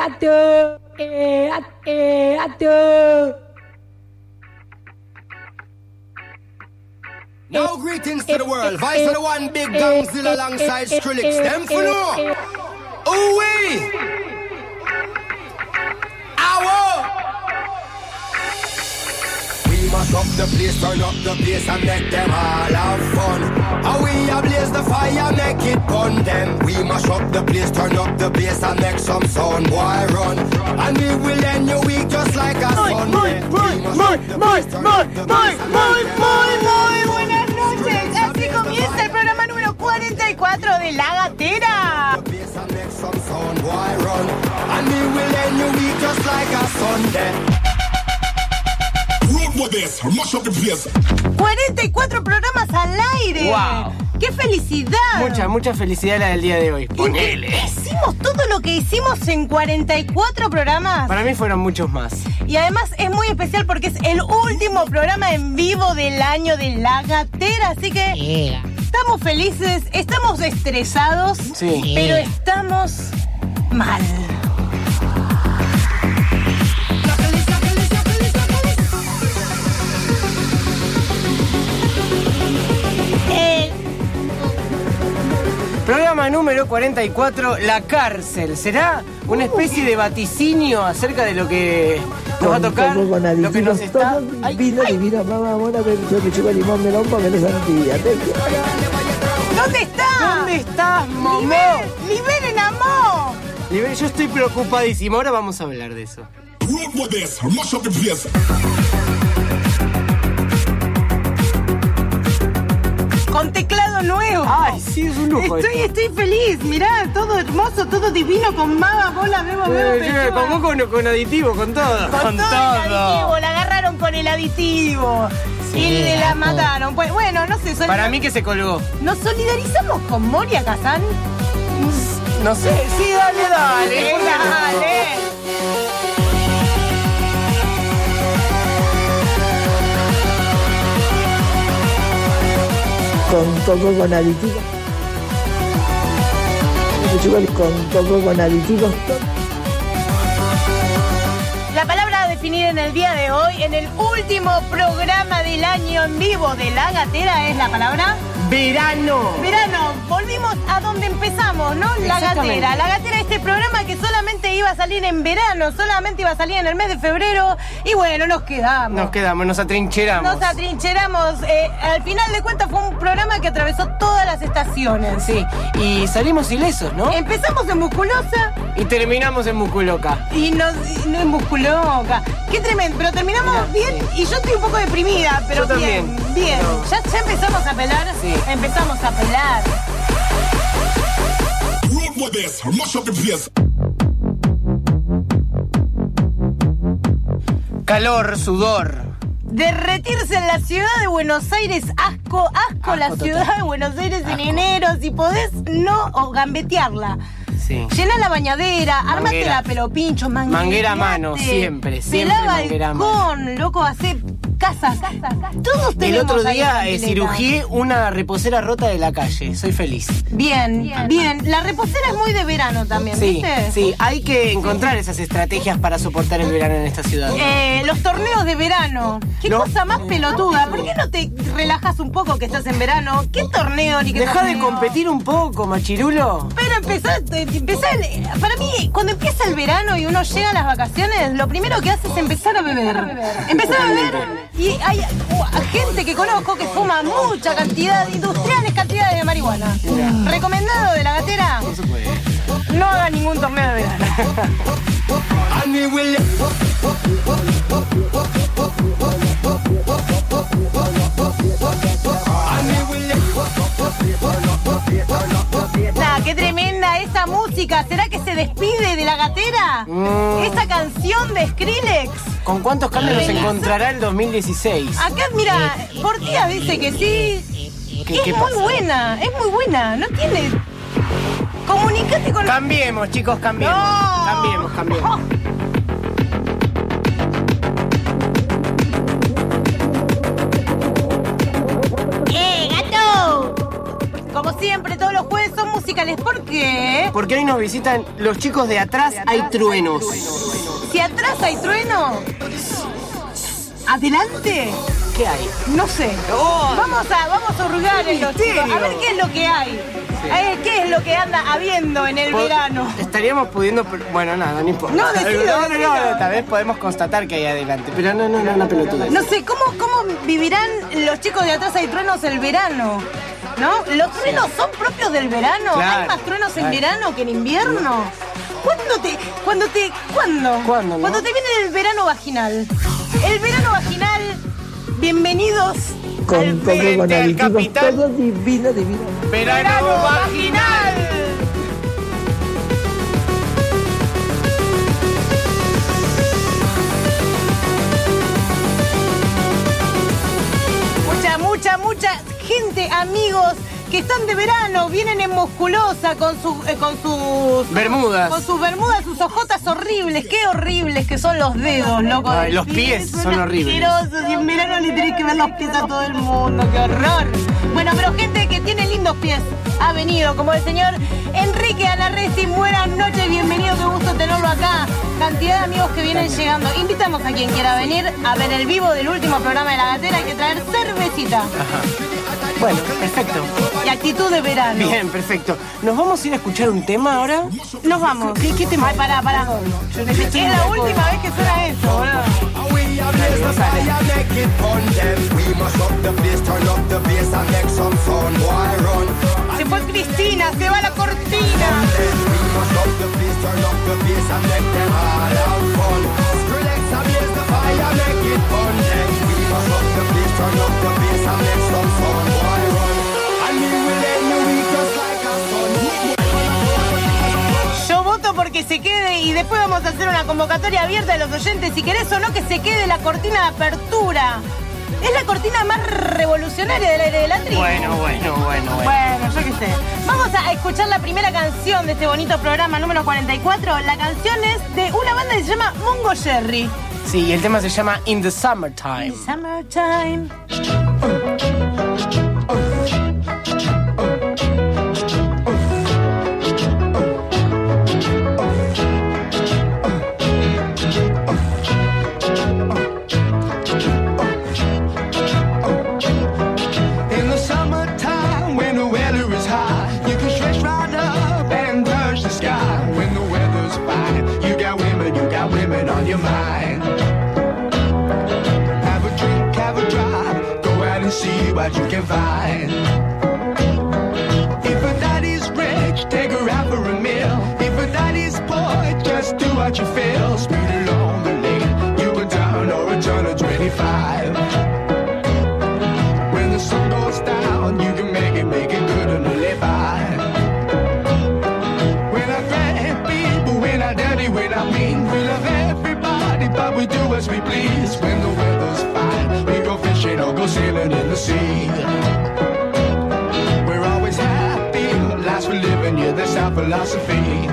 Now greetings to the world. Vice of the one big gangzilla alongside Skrillex. Them for no. Ooh wee. Ow. We must up the place, turn up the bass and make them all have fun. And we ablaze the fire, make it burn them. We must up the place, turn up the bass and make some sound, boy run. And we will end your week just like a Sunday. Muy buenas noches. Así comienza el programa número 44 de La Gatera. And we will end your week just like a Sunday. 44 programas al aire. Wow. ¡Qué felicidad! Mucha felicidad la del día de hoy. Ponele. Hicimos todo lo que hicimos en 44 programas. Para mí fueron muchos más. Y además es muy especial porque es el último programa en vivo del año de La Gatera. Así que estamos felices, estamos estresados, Sí. pero estamos mal. Programa número 44, La Cárcel. ¿Será una especie de vaticinio acerca de lo que nos va a tocar? Lo que nos está... Divina, mamá, buena versión que chupa limón melón porque no es santilla. ¿Dónde está? ¿Dónde estás, Momo? ¡Liberen a Mo! Yo estoy preocupadísimo. Ahora vamos a hablar de eso. Con teclado nuevo. Ay, sí, es un lujo. Estoy feliz. Mirá, todo hermoso, todo divino, con baba, bola, bebo, pechuga. Con aditivo, con todo. Con todo el aditivo, la agarraron con el aditivo. Sí, y le la mataron. Pues bueno, no sé. Para mí que se colgó. ¿Nos solidarizamos con Moria Kazan? No sé. Sí, dale. Dale. Con todo con aditivos. Con todo con aditivos. La palabra a definir en el día de hoy, en el último programa del año en vivo de La Gatera, es la palabra... Verano. Verano, volvimos a donde empezamos, ¿no? La Gatera. La Gatera, este programa que solamente iba a salir en verano, solamente iba a salir en el mes de febrero. Y bueno, nos quedamos, nos atrincheramos. Al final de cuentas fue un programa que atravesó todas las estaciones. Sí, y salimos ilesos, ¿no? Empezamos en Musculosa. Y terminamos en Musculoca. Y no en Musculoca. Qué tremendo, pero terminamos bien. Sí. Y yo estoy un poco deprimida, pero yo bien. También. Bien. Ya empezamos a pelar. Sí. Empezamos a pelar. Calor, sudor. Derretirse en la ciudad de Buenos Aires, asco la total. Ciudad de Buenos Aires en enero, si podés o gambetearla. Sí. Llená la bañadera, armate Manguera. la pelo pincho, Manguera a mano, siempre pelá manguera a mano. balcón, loco, hace casas. Todos tenemos. El otro día ahí cirugié una reposera rota de la calle. Soy feliz. Bien. La reposera es muy de verano también, Sí, ¿viste? sí. Hay que encontrar esas estrategias para soportar el verano en esta ciudad. Los torneos de verano. Qué cosa más pelotuda. ¿Por qué no te relajas un poco que estás en verano? ¿Qué torneo ni qué Dejá de torneo? competir un poco, machirulo. Pero para mí, cuando empieza el verano y uno llega a las vacaciones, lo primero que hace es empezar a beber. Empezar a beber. Y hay gente que conozco que fuma mucha cantidad, industriales cantidades de marihuana. ¿Recomendado de La Gatera? No se puede. No haga ningún torneo de verano. Nah, qué tremenda esa música. ¿Será que se despide de La Gatera? Esa canción de Skrillex. ¿Con cuántos cambios nos encontrará el 2016? Acá, mira, Portía dice que sí. ¿Qué Es muy pasa? buena. No tiene... Comunicate con... Cambiemos, chicos, cambiemos. No. Cambiemos. ¡Gato! Como siempre, todos los jueves son musicales. ¿Por qué? Porque hoy nos visitan los chicos de Atrás Hay Truenos. Si atrás hay trueno, ¿adelante? ¿Qué hay? No sé. Vamos a hurgar en los chicos. A ver qué es lo que hay. Sí. A ver qué es lo que anda habiendo en el verano. Estaríamos pudiendo... Bueno, nada, no importa. No, decido. Tal vez podemos constatar que hay adelante. Pero no pelotudez. No sé, ¿cómo vivirán los chicos de Atrás Hay Truenos el verano? ¿No? ¿Los truenos son propios del verano? Claro, ¿Hay más truenos en verano que en invierno? ¿Cuándo? ¿Cuándo, no? Cuando te viene el verano vaginal. El verano vaginal, bienvenidos con aditivos, todo divino. ¡Verano vaginal! Mucha gente, amigos, que están de verano, vienen en musculosa con sus bermudas. Con sus bermudas, sus ojotas horribles. Qué horribles que son los dedos, loco. Ay, los pies son horribles. Asquerosos. Y en verano le tenés que ver los pies a todo el mundo. ¡Qué horror! Bueno, pero gente que tiene lindos pies ha venido, como el señor Enrique Alarresti. Buenas noches, bienvenido, qué gusto tenerlo acá. Cantidad de amigos que vienen llegando. Invitamos a quien quiera venir a ver el vivo del último programa de La Gatera. Hay que traer cervecita. Ajá. Bueno, perfecto. Y actitud de verano. Bien, perfecto. ¿Nos vamos a ir a escuchar un tema ahora? Nos vamos. ¿Qué tema? Ay, pará. Es la última vez que suena eso, boludo. Se fue Cristina, se va la cortina. Yo voto porque se quede y después vamos a hacer una convocatoria abierta de los oyentes. Si querés o no, que se quede la cortina de apertura. Es la cortina más revolucionaria del aire de la tribu. Bueno. Bueno, yo qué sé. Vamos a escuchar la primera canción de este bonito programa número 44. La canción es de una banda que se llama Mungo Jerry. Sí, y el tema se llama In the Summertime. In the Summertime. What you can find. If a daddy's rich, take her out for a meal. If a daddy's poor, just do what you feel. Speed along the lane, you can turn or a turn of 25. When the sun goes down, you can make it good and live by. We're not great people, we're not dirty, we're not mean. We love everybody, but we do as we please. When the weather's fine, we go fishing or go sailing in the sea. We're always happy, lives we're living, yeah, that's our philosophy.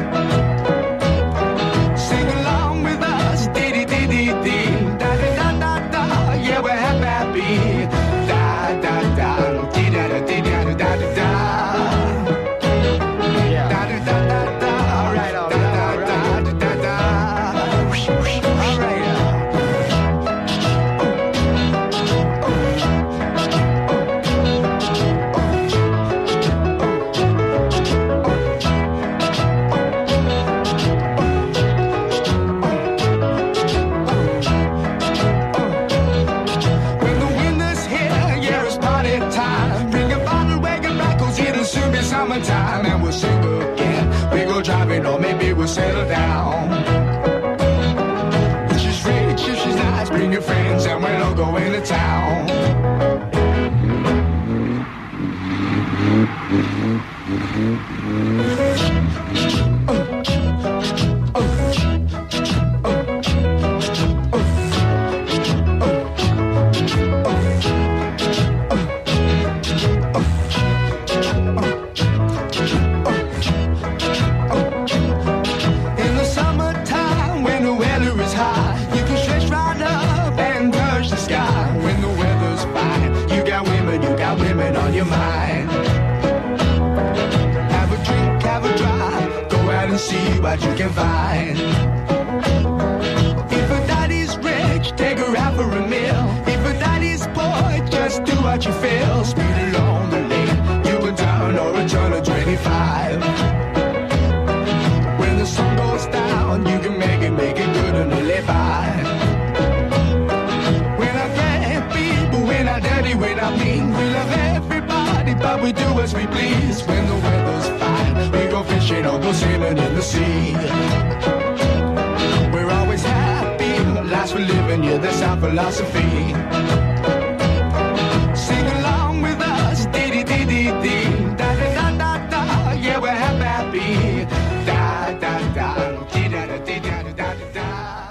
Sing along with us, dee-dee-dee-dee-dee, da-da-da-da-da, yeah, we're happy, da-da-da, dee-da-da-dee-da-da-da-da. Summertime and we'll sing again. We go driving or maybe we'll settle down. If she's rich, if she's nice, bring your friends and we'll all go into town. what you can find. If a daddy's rich, take her out for a meal. If a daddy's poor, just do what you feel. Speed along the lane, you go down or a turn of 25. When the sun goes down, you can make it good and live by. We're not bad people, we're not dirty, we're not mean. We love everybody, but we do as we please. When the weather's fine, we go fishing or go sailing in the sea. We're always happy, the lives we live in, yeah, that's our philosophy. Sing along with us, dee-dee-dee-dee-dee, da-da-da-da-da, yeah, we're happy, da-da-da, dee-da-da-dee-da-da-da-da.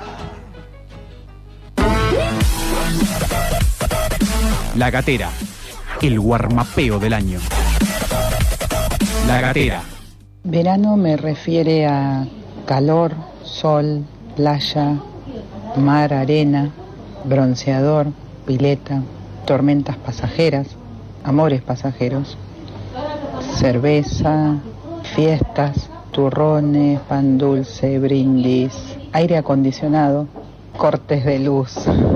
La Gatera, el guarmapeo del año. La Gatera. Verano me refiere a calor, sol, playa, mar, arena, bronceador, pileta, tormentas pasajeras, amores pasajeros, cerveza, fiestas, turrones, pan dulce, brindis, aire acondicionado, cortes de luz.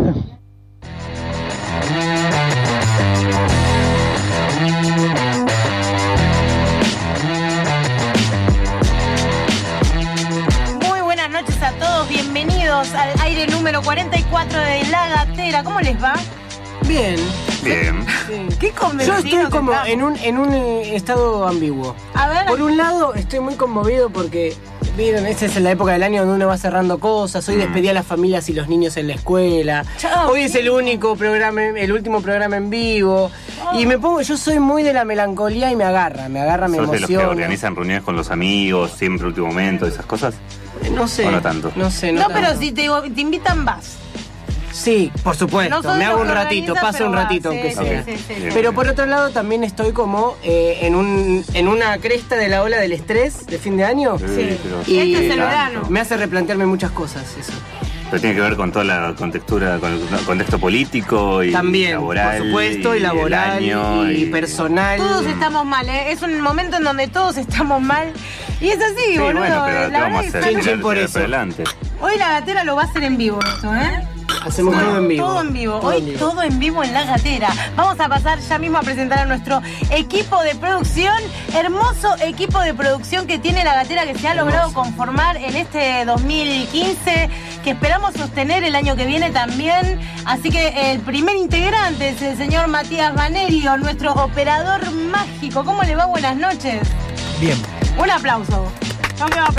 Al aire número 44 de La Gatera. ¿Cómo les va? Bien. Bien. Sí. ¿Qué convencido? Yo estoy como en un estado ambiguo. A ver. Por un lado, estoy muy conmovido porque, vieron, esta es la época del año donde uno va cerrando cosas. Hoy despedí a las familias y los niños en la escuela. Chao, Hoy es el último programa en vivo. Y me pongo, yo soy muy de la melancolía y me agarra, me ¿Sos de los que emociona. organizan reuniones con los amigos, siempre último momento, esas cosas? No sé. ¿O no tanto? No sé, No, tanto. pero si te invitan, vas. Sí, por supuesto. No sos me hago lo un que ratito, organiza, paso pero un va, ratito sí, aunque sí, sea. sí, sí. Pero por otro lado también estoy como en una cresta de la ola del estrés de fin de año. Sí. Pero Y Este es el verano. me hace replantearme muchas cosas eso. Pero tiene que ver con toda la contextura, con el contexto político y También, laboral. por supuesto, y laboral, el año, y personal. Todos estamos mal, ¿eh? Es un momento en donde todos estamos mal. Y es así, Sí, boludo. bueno, pero La ¿qué vamos a verdad hacer? que Chin, por Tirar eso. para adelante. hoy La Gatera lo va a hacer en vivo esto, ¿eh? Hacemos todo en vivo. Todo en vivo. Todo Hoy en vivo. todo en vivo en La Gatera. Vamos a pasar ya mismo a presentar a nuestro equipo de producción. Hermoso equipo de producción que tiene La Gatera, que se ha logrado conformar en este 2015, que esperamos sostener el año que viene también. Así que el primer integrante es el señor Matías Banerio, nuestro operador mágico. ¿Cómo le va? Buenas noches. Bien. Un aplauso. Vamos a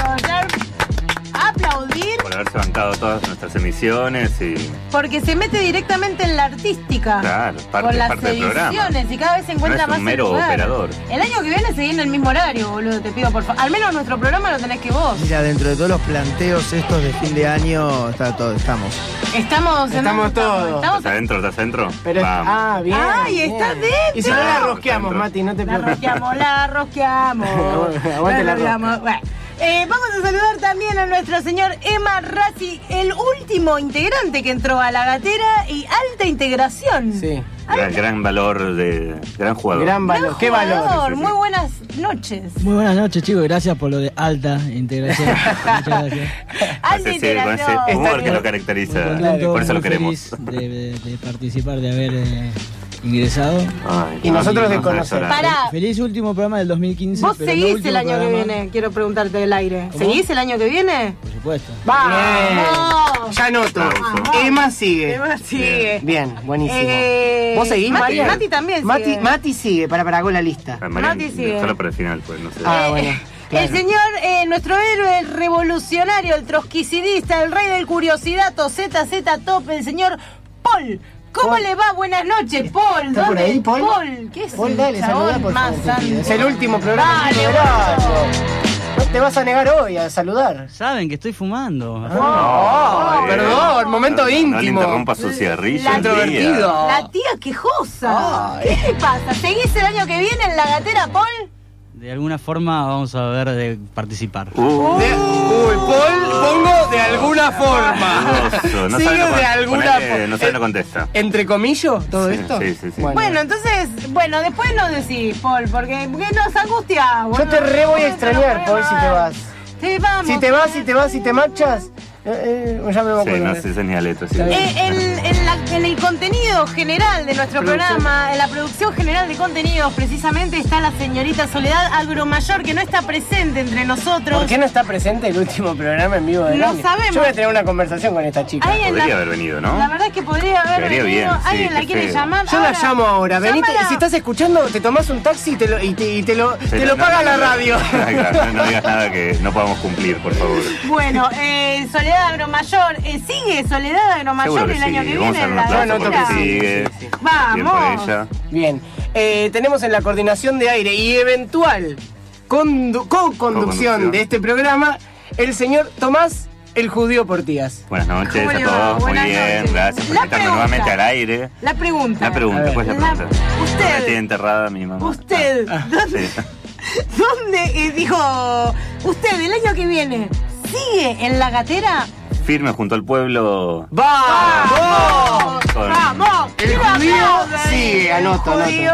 aplaudir Por haberse bancado todas nuestras emisiones y... porque se mete directamente en la artística. Claro, parte con las del programa. ediciones y cada vez se encuentra No es un más mero el lugar. operador. El año que viene seguí en el mismo horario, boludo, te pido por favor. Al menos nuestro programa lo tenés que vos. Mira, dentro de todos los planteos estos de fin de año, estamos. Estamos todos. ¿Estás adentro? ¿Estás adentro? Pero Vamos. bien. ¡Ay, bien. está dentro! Y si no la Vamos, rosqueamos, dentro. Mati, no te La preocupes. rosqueamos. Aguante la rosqueamos. Bueno, vamos a saludar también a nuestro señor Emma Razzi, el último integrante que entró a La Gatera y alta integración. Sí. Gran valor, gran jugador. Gran valor. Gran ¿Qué valor? jugador. Sí, sí, sí. Muy buenas noches. Muy buenas noches, chicos. Gracias por lo de alta integración. Muchas gracias. Alta Con integración. ese humor Está que lo bien. caracteriza. Muy contento, Por eso lo muy queremos. feliz de participar, de haber ingresado. Ay, Y nosotros de vamos a conocer. llorar. Pará. Feliz último programa del 2015. Vos pero no seguís último el año que programa, viene, quiero preguntarte del aire. ¿Cómo? ¿Seguís el año que viene? Por supuesto. ¡Vamos! Ya noto. Vamos. Emma sigue. Emma sigue. Bien, buenísimo. Eh, ¿Vos seguís, Mati- María? Mati también sigue. Mati sigue, para hago la lista. Ah, Marian, Mati sigue. déjalo para el final, pues no sé. Ah, bueno. Claro. El señor, nuestro héroe, el revolucionario, el trotskicidista, el rey del curiosidato, ZZ Top, el señor Paul. ¿Cómo Paul. le va? Buenas noches, Paul. ¿Está por ¿Dónde? ahí, Paul? Paul, ¿qué es Paul, el dale, chabón saludá, por más favor, te pido. Es el último programa. Dale, del horario. No te vas a negar hoy a saludar. Saben que estoy fumando. Ay, perdón, momento No le íntimo. interrumpa su cigarrillo. La- Introvertido. La tía quejosa. ¿Qué te pasa? ¿Seguís el año que viene en La Gatera, Paul? De alguna forma vamos a ver de participar. Paul, pongo de alguna forma. No Sigue sabe, de alguna forma. no sabe, no contesta. ¿Entre comillas todo Sí, esto? sí, sí, sí. Bueno, entonces, después nos decís, Paul, porque nos angustia. Yo te re voy a extrañar, Paul, si te vas. vamos. Si te marchas. Ya me voy a Sí, no sé ni a letra. Sí. En el contenido general de nuestro programa, en la producción general de contenidos, precisamente está la señorita Soledad Agromayor, que no está presente entre nosotros. ¿Por qué no está presente el último programa en vivo del año? No sabemos. Yo voy a tener una conversación con esta chica. Podría haber venido, ¿no? La verdad es que podría haber venido. Bien, ¿Alguien sí, la quiere llamar? Yo la llamo ahora. Venite, si estás escuchando, te tomás un taxi y te lo paga la radio. No digas nada que no podamos cumplir, por favor. Bueno, Soledad Agromayor, ¿sigue Soledad Agromayor el año que viene? Vamos a hacer un aplauso porque sigue. Vamos. Bien por ella. Bien. Tenemos en la coordinación de aire y eventual co-conducción de este programa el señor Tomás el Judío Portías. Buenas noches a todos. Muy bien, gracias por invitarme nuevamente al aire. La pregunta, ¿cuál es la pregunta? Usted. Estoy enterrada mi mamá. Usted. ¿Dónde dijo usted el año que viene? ¿Sigue en La Gatera? Firme junto al pueblo. ¡Vamos! ¡Vamos! El judío sigue, anoto.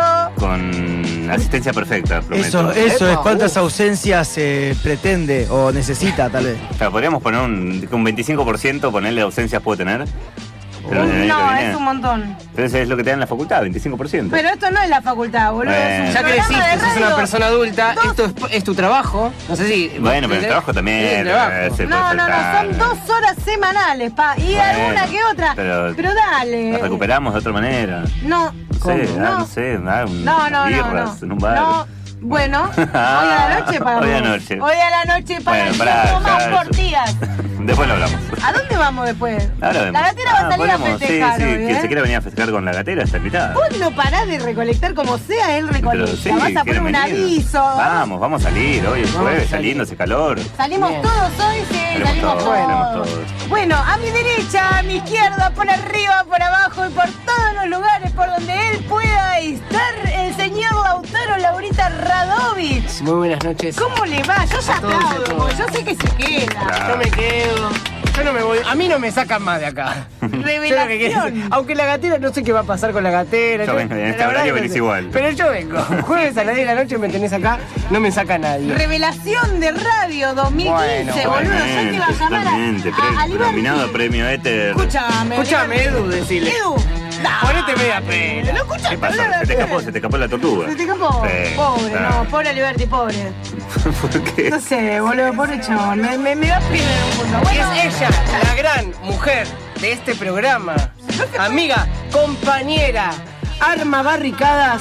Con asistencia perfecta, prometo. Eso es. ¿Cuántas ausencias pretende o necesita, tal vez? O sea, podríamos poner un 25%, ponerle ausencias puedo tener. Pero no, es un montón. Entonces es lo que te dan en la facultad, 25%. Pero esto no es la facultad, boludo. Es ya creciste, sos una persona adulta, esto es tu trabajo. No sé si. Bueno, pero el trabajo también. No, son 2 horas semanales, y alguna que otra. Pero dale. Nos recuperamos de otra manera. No. No sé, birras en un bar. No. Bueno, hoy a la noche para Hoy a la noche para el Tomás Portías. Después lo hablamos. ¿A dónde vamos después? Ahora vemos. La Gatera va a salir a festejar. Sí, quien se quiera venir a festejar con La Gatera está invitada. Vos no parás de recolectar como sea, él recolecta. Vas a poner un aviso. Vamos a salir hoy, el jueves, saliendo ese calor. Salimos todos hoy, salimos todos. Bueno, a mi derecha, a mi izquierda, por arriba, por abajo y por todos los lugares por donde él pueda estar, el señor Lautaro Laurita Radovich. Muy buenas noches. ¿Cómo le va? Yo ya aplaudo, yo sé que se queda. Yo me quedo. Yo no me voy. A mí no me sacan más de acá. Revelación. Aunque La Gatera, no sé qué va a pasar con La Gatera. Yo vengo, en este horario venís igual. Pero yo vengo. Jueves a las 10 de la noche me tenés acá, no me saca nadie. Revelación de radio 2015, boludo. Yo te iba a llamar a nominado a premio Éter. Escúchame, Edu, decile. Edu. Ponete media pena. ¿Qué pasó? Se te escapó la tortuga. ¿Se te escapó? Pobre, no, pobre Liberty, pobre. ¿Por qué? No sé, boludo, pobre chabón. Me va a perder un punto. Bueno. Es ella, la gran mujer de este programa. Amiga, compañera, arma barricadas,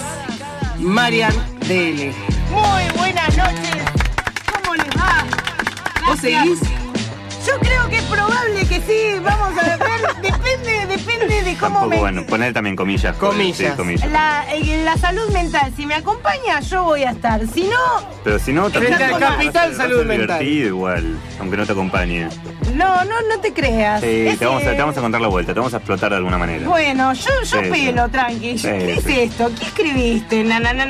Marian DL. Muy buenas noches. ¿Cómo les va? Gracias. ¿Vos seguís? Yo creo que es probable que sí. Vamos a ver. Depende de cómo tampoco, bueno, poner también comillas. Comillas. Sí, comillas. La salud mental, si me acompaña, yo voy a estar. Si no... Pero si no, también... Frente al Capital Salud Mental. Divertido igual, aunque no te acompañe. No te creas. Sí, te vamos a contar la vuelta, te vamos a explotar de alguna manera. Bueno, yo pelo, tranqui. ¿Qué es esto? ¿Qué escribiste?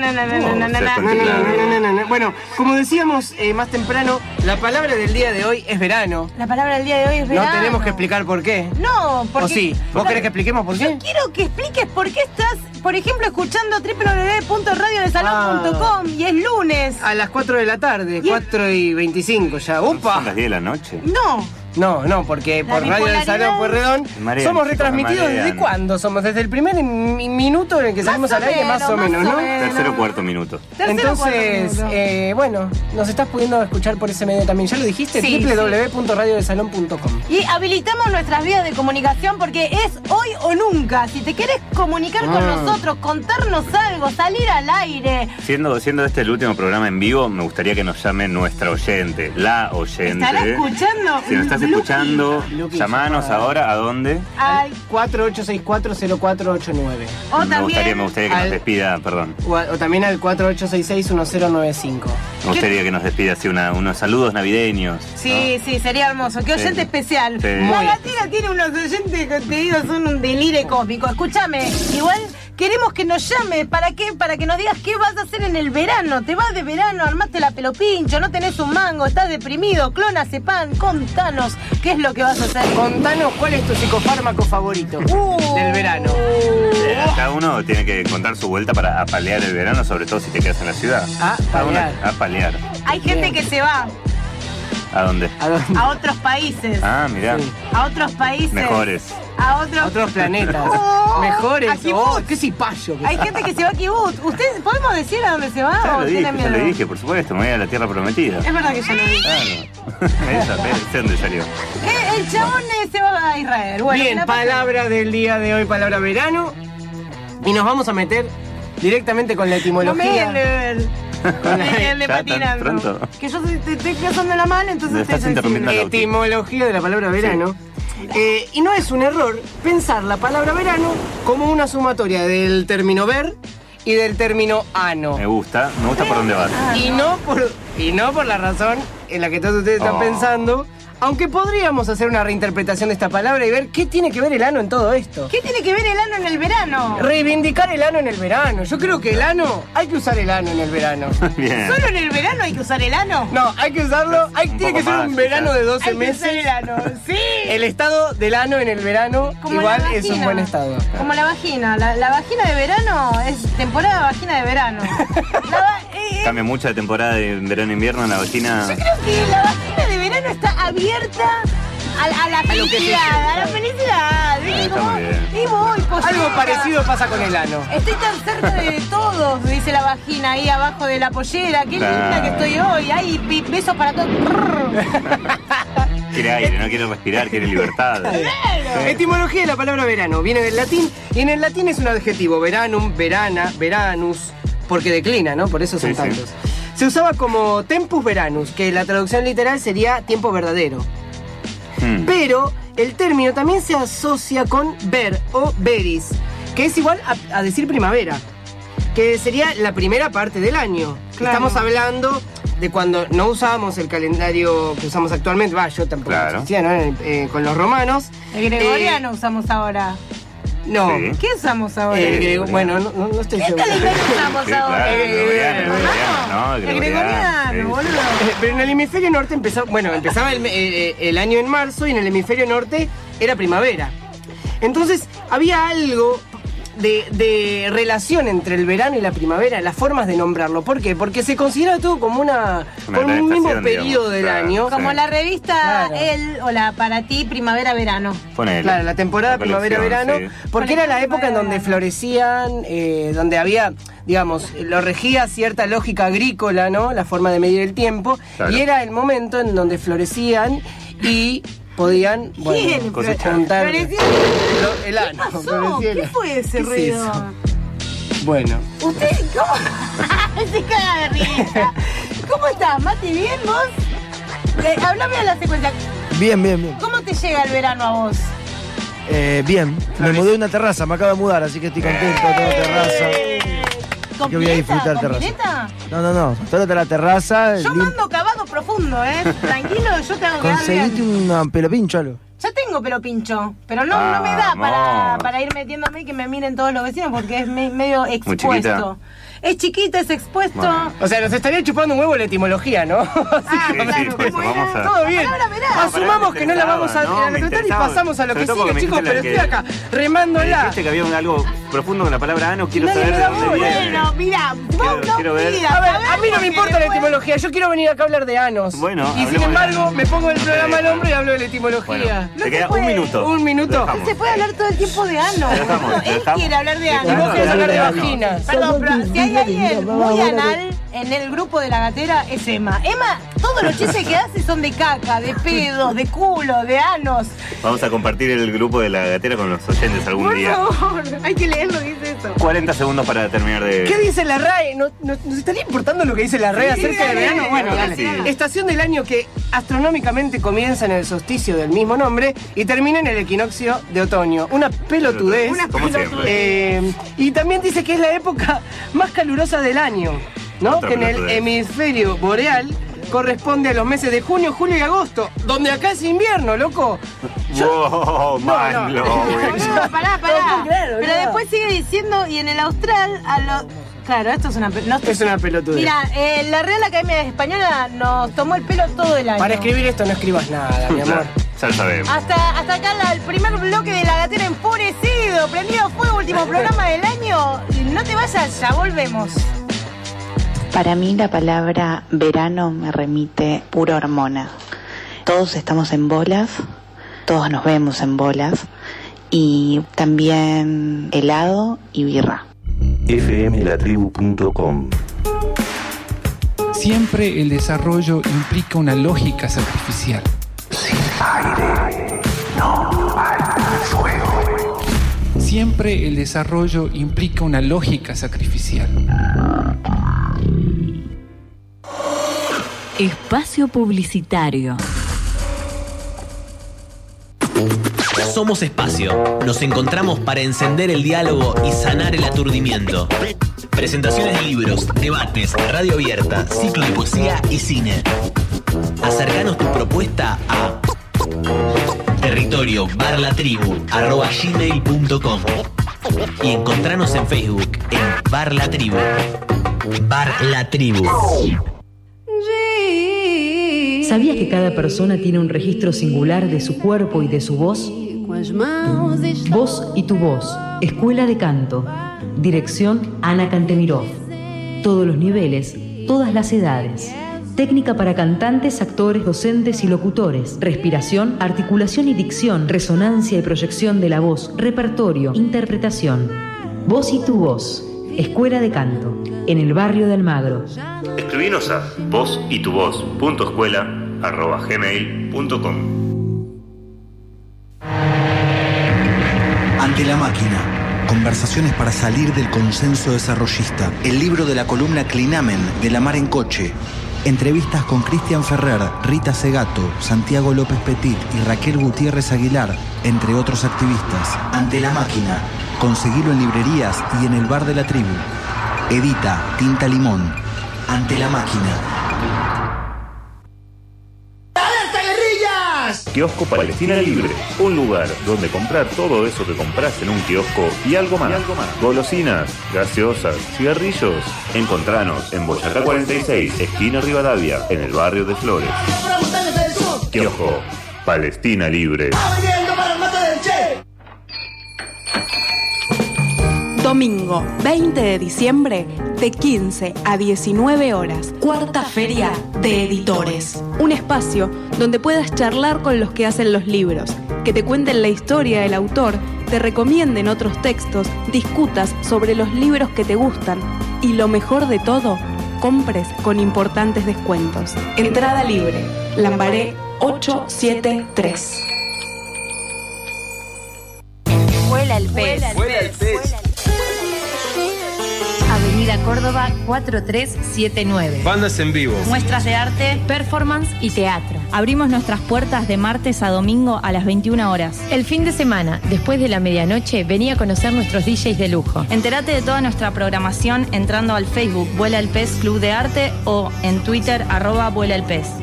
Bueno, como decíamos más temprano, la palabra del día de hoy es verano. La palabra del día de hoy es verano. No tenemos que explicar por qué. No, porque... ¿O sí? ¿Vos querés que expliquemos por qué? Yo quiero que expliques por qué estás, por ejemplo, escuchando www.radiodesalon.com y es lunes. A las 4 de la tarde, 4:25 ya. ¡Upa! ¿Son las 10 de la noche? No, porque por Radio del Salón Pueyrredón somos retransmitidos. ¿Desde cuándo somos? Desde el primer minuto en el que salimos al aire, más o menos, ¿no? Tercero o cuarto minuto. Entonces, bueno, nos estás pudiendo escuchar por ese medio también. ¿Ya lo dijiste? Sí, www.radiodesalon.com. Y habilitamos nuestras vías de comunicación porque es hoy o nunca. Si te querés comunicar con nosotros, contarnos algo, salir al aire. Siendo este el último programa en vivo, me gustaría que nos llame nuestra oyente, la oyente. ¿Estará escuchando? Si nos estás escuchando, llamanos ahora. ¿A dónde? Al 48640489. Me gustaría que nos despida, perdón. O también al 48661095. Me gustaría que nos despida así unos saludos navideños. Sí, ¿no? sí, sería hermoso. Qué oyente especial. Sí. La Gatera tiene unos oyentes que te digo son un delirio cómico. Escúchame, igual queremos que nos llames. ¿Para qué? Para que nos digas qué vas a hacer en el verano. Te vas de verano, armaste la pelopincho, no tenés un mango, estás deprimido, clonazepam, contanos qué es lo que vas a hacer. Contanos cuál es tu psicofármaco favorito del verano. Cada uno tiene que contar su vuelta para apalear el verano, sobre todo si te quedas en la ciudad. A palear. A palear. Hay gente que se va. ¿A dónde? A otros países. Ah, mirá. Sí. A otros países. Mejores. A otros planetas. Mejores. Qué cipayo. Hay gente que se va a Kibut. ¿Ustedes podemos decir a dónde se va? Ya o lo tienen dije, miedo? ya lo dije, por supuesto, me voy a la tierra prometida. Es verdad que ya lo dije. Claro. ¿De dónde salió? El chabón se va a Israel. Bueno, bien, palabra del día de hoy, palabra verano. Y nos vamos a meter directamente con la etimología. No me patinando. Pronto. Que yo te estoy pasando la mano, entonces estás interrumpiendo al auto. Etimología de la palabra verano. Sí. Y no es un error pensar la palabra verano como una sumatoria del término ver y del término ano. Me gusta por dónde vas. Y no por la razón en la que todos ustedes están pensando. Aunque podríamos hacer una reinterpretación de esta palabra y ver qué tiene que ver el ano en todo esto. ¿Qué tiene que ver el ano en el verano? Reivindicar el ano en el verano. Yo creo que el ano, hay que usar el ano en el verano. Bien. ¿Solo en el verano hay que usar el ano? No, hay que usarlo. Tiene que ser un verano de 12 hay meses. Que usar el ano, sí. El estado del ano en el verano como igual es un buen estado. Como la vagina. La vagina de verano es temporada vagina de verano. Cambia mucho de temporada de verano-invierno en la vagina. Yo creo que la vagina de verano está abierta a la felicidad. A la felicidad. Y voy pollera. Algo parecido pasa con el ano. Estoy tan cerca de todos, dice la vagina ahí abajo de la pollera. Qué linda que estoy hoy. Ay, besos para todos. Quiere aire, no quiere respirar, quiere libertad. Etimología de la palabra verano. Viene del latín y en el latín es un adjetivo. Veranum, verana, veranus. Porque declina, ¿no? Por eso son tantos. Sí. Se usaba como tempus veranus, que la traducción literal sería tiempo verdadero. Pero el término también se asocia con ver o veris, que es igual a decir primavera, que sería la primera parte del año. Claro. Estamos hablando de cuando no usábamos el calendario que usamos actualmente. Yo tampoco existía, ¿no? Con los romanos. El gregoriano usamos ahora. No. Sí. ¿Qué usamos ahora? Bueno, no estoy seguro. ¿Qué calendario usamos ahora? El gregoriano, boludo. Pero en el hemisferio norte empezaba el año en marzo y en el hemisferio norte era primavera. Entonces había algo de relación entre el verano y la primavera, las formas de nombrarlo. ¿Por qué? Porque se considera todo como un mismo periodo del año. Como la revista El o la Para Ti Primavera-Verano. Claro, la temporada primavera-verano, porque era la época en donde florecían, donde había, digamos, lo regía cierta lógica agrícola, ¿no? La forma de medir el tiempo. Claro. Y era el momento en donde florecían y podían, juntar el ano. ¿Qué pasó? ¿Qué fue ese ruido? Bueno. ¿Usted cómo? Se caga de risa. ¿Cómo estás, Mati? ¿Bien vos? Háblame de la secuencia. Bien. ¿Cómo te llega el verano a vos? Bien. Me mudé a una terraza, me acabo de mudar, así que estoy contento, tengo terraza. ¿Con voy a disfrutar pileta? No. Tómate la terraza. Yo mando cavado profundo, Tranquilo, yo tengo que conseguiste un pelo pincho, algo. Ya tengo pelo pincho, pero no me da para ir metiéndome y que me miren todos los vecinos porque es medio expuesto. Es chiquita, es expuesto. Bueno. O sea, nos estaría chupando un huevo la etimología, ¿no? Claro, todo bien. Asumamos que no la vamos a tratar y pasamos a lo que sigue, chicos, pero estoy acá remándola. Dijiste que había algo profundo con la palabra ano, quiero saber de dónde viene. Bueno, mira, quiero ver. A ver, a mí no me importa la etimología, yo quiero venir acá a hablar de anos. Bueno, y sin embargo, me pongo el programa al hombro y hablo de la etimología. Te queda un minuto. Un minuto. No se puede hablar todo el tiempo de ano. Él quiere hablar de ano. Y vos querés hablar de vagina. Perdón, pero si hay alguien muy anal en el grupo de la gatera es Emma. Emma, todos los chistes que hace son de caca, de pedos, de culo, de anos. Vamos a compartir el grupo de la gatera con los oyentes algún día. Por favor, hay que leerlo, dice eso. 40 segundos para terminar de... ¿Qué dice la RAE? ¿Nos estaría importando lo que dice la RAE acerca del verano? Bueno, dale. Sí. Estación del año que astronómicamente comienza en el solsticio del mismo nombre y termina en el equinoccio de otoño. Una pelotudez. Como siempre. Y también dice que es la época más calurosa del año, ¿no? Que en el hemisferio boreal corresponde a los meses de junio, julio y agosto, donde acá es invierno, loco. Pará. Pero después sigue diciendo, y en el austral, Claro, esto es una pelotudez. Mira, la Real Academia Española nos tomó el pelo todo el año. Para escribir esto no escribas nada, mi amor. Ya lo sabemos. Hasta acá el primer bloque de La Gatera enfurecido, prendido fuego, último programa del año. No te vayas, ya volvemos. Para mí la palabra verano me remite pura hormona. Todos estamos en bolas, todos nos vemos en bolas, y también helado y birra. fmlatribu.com. Siempre el desarrollo implica una lógica sacrificial. Sin aire no hay fuego. Siempre el desarrollo implica una lógica sacrificial. Espacio publicitario. Somos Espacio. Nos encontramos para encender el diálogo y sanar el aturdimiento. Presentaciones de libros, debates, radio abierta, ciclo de poesía y cine. Acercanos tu propuesta a territorio@gmail.com y encontranos en Facebook en Bar La Tribu. Bar La Tribu. ¿Sabías que cada persona tiene un registro singular de su cuerpo y de su voz? Voz y tu voz. Escuela de Canto. Dirección Ana Cantemirov. Todos los niveles, todas las edades. Técnica para cantantes, actores, docentes y locutores. Respiración, articulación y dicción, resonancia y proyección de la voz, repertorio, interpretación. Voz y tu voz. Escuela de Canto. En el barrio de Almagro. Escribinos a vozytuvoz.escuela@gmail.com. Ante la máquina. Conversaciones para salir del consenso desarrollista. El libro de la columna Clinamen de La Mar en Coche. Entrevistas con Cristian Ferrer, Rita Segato, Santiago López Petit y Raquel Gutiérrez Aguilar, entre otros activistas. Ante la máquina. Conseguilo en librerías y en el Bar de la Tribu. Edita Tinta Limón. Ante la máquina. ¡Alerta, guerrillas! Kiosco Palestina Libre, un lugar donde comprar todo eso que compras en un kiosco y algo más. Golosinas, gaseosas, cigarrillos. Encontranos en Boyacá 46, esquina Rivadavia, en el barrio de Flores. Kiosco Palestina Libre. Domingo 20 de diciembre, de 15 a 19 horas, cuarta feria de editores. Un espacio donde puedas charlar con los que hacen los libros, que te cuenten la historia del autor, te recomienden otros textos, discutas sobre los libros que te gustan y lo mejor de todo, compres con importantes descuentos. Entrada libre, Lambaré 873. Vuela el pez. Vuela el pez. Avenida Córdoba 4379. Bandas en vivo. Muestras de arte, performance y teatro. Abrimos nuestras puertas de martes a domingo a las 21 horas. El fin de semana, después de la medianoche, vení a conocer nuestros DJs de lujo. Entérate de toda nuestra programación entrando al Facebook Vuela el Pez Club de Arte o en Twitter @Vuela el Pez.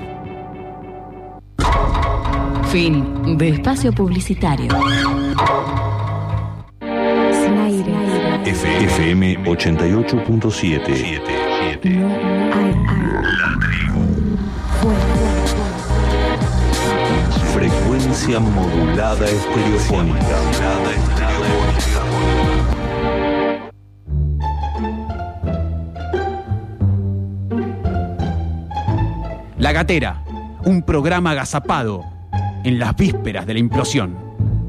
Fin de espacio publicitario. FM 88.7. Frecuencia modulada estereofónica. La Gatera, un programa agazapado en las vísperas de la implosión.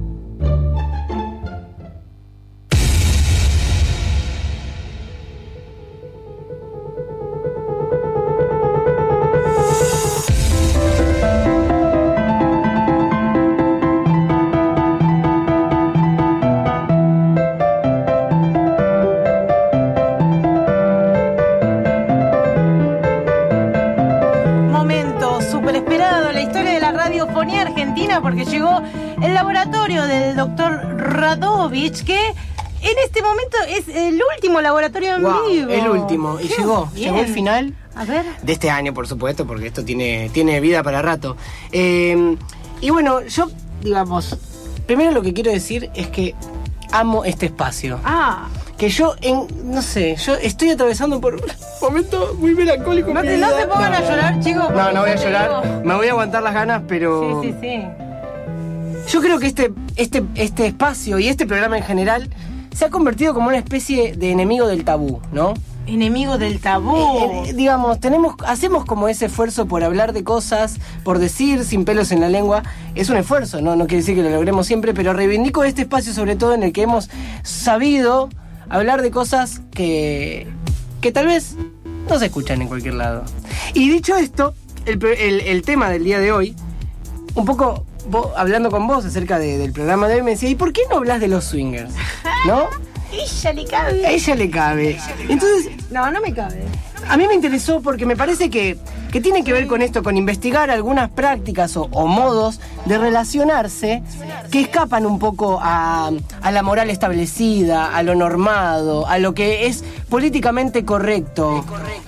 Porque llegó el laboratorio del doctor Radovich, que en este momento es el último laboratorio en vivo. El último, y llegó el final. A ver. De este año, por supuesto, porque esto tiene vida para rato. Y bueno, yo, digamos, primero lo que quiero decir es que amo este espacio. Que yo, no sé, yo estoy atravesando por un momento muy melancólico. No te pongan a llorar, chicos. No voy a llorar. Me voy a aguantar las ganas, pero... Sí. Yo creo que este espacio y este programa en general se ha convertido como una especie de enemigo del tabú, ¿no? Enemigo del tabú. Digamos, hacemos como ese esfuerzo por hablar de cosas, por decir sin pelos en la lengua. Es un esfuerzo, no quiere decir que lo logremos siempre, pero reivindico este espacio sobre todo en el que hemos sabido hablar de cosas que tal vez no se escuchan en cualquier lado. Y dicho esto, el tema del día de hoy, un poco hablando con vos acerca del programa de hoy, me decía, ¿y por qué no hablas de los swingers? ¿No? Ella le cabe. A ella le cabe. Entonces, no me cabe. A mí me interesó porque me parece que tiene que ver con esto, con investigar algunas prácticas o modos de relacionarse que escapan un poco a la moral establecida, a lo normado, a lo que es políticamente correcto.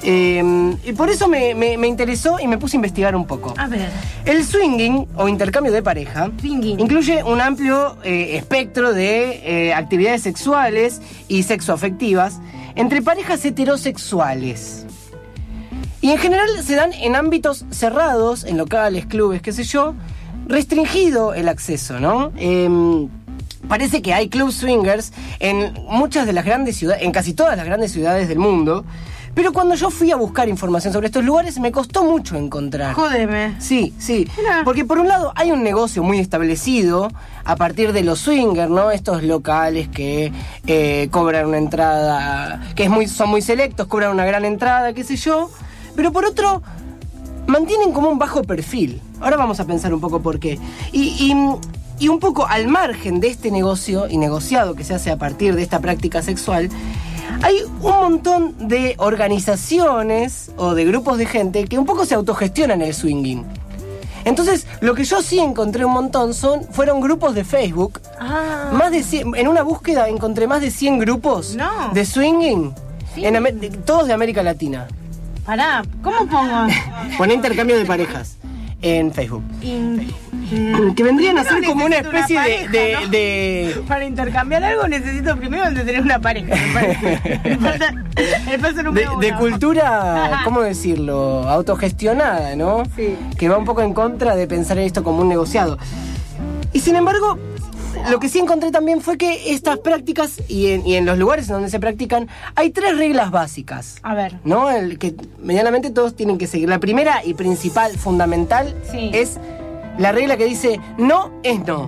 Y por eso me interesó y me puse a investigar un poco. A ver. El swinging, o intercambio de pareja, incluye un amplio espectro de actividades sexuales y sexoafectivas entre parejas heterosexuales. Y en general se dan en ámbitos cerrados, en locales, clubes, qué sé yo, restringido el acceso, ¿no? Parece que hay club swingers en muchas de las grandes ciudades, en casi todas las grandes ciudades del mundo, pero cuando yo fui a buscar información sobre estos lugares me costó mucho encontrar. Jódeme. Sí. Porque por un lado hay un negocio muy establecido a partir de los swingers, ¿no? Estos locales que cobran una entrada, que son muy selectos, cobran una gran entrada, qué sé yo. Pero por otro, mantienen como un bajo perfil. Ahora vamos a pensar un poco por qué. Y un poco al margen de este negocio y negociado que se hace a partir de esta práctica sexual, hay un montón de organizaciones o de grupos de gente que un poco se autogestionan el swinging. Entonces, lo que yo sí encontré un montón fueron grupos de Facebook. Más de 100, en una búsqueda encontré más de 100 grupos de swinging, ¿sí? Todos de América Latina. Pará, ¿cómo pongo? Poné intercambio de parejas en Facebook. Que vendrían a ser como una especie de... Para intercambiar algo necesito primero tener una pareja, me parece. El paso número 1. De cultura, ¿cómo decirlo? Autogestionada, ¿no? Sí. Que va un poco en contra de pensar en esto como un negociado. Y sin embargo, lo que sí encontré también fue que estas prácticas, y en los lugares en donde se practican, hay 3 reglas básicas. A ver. ¿No? Que medianamente todos tienen que seguir. La primera y principal, fundamental, es la regla que dice no es no.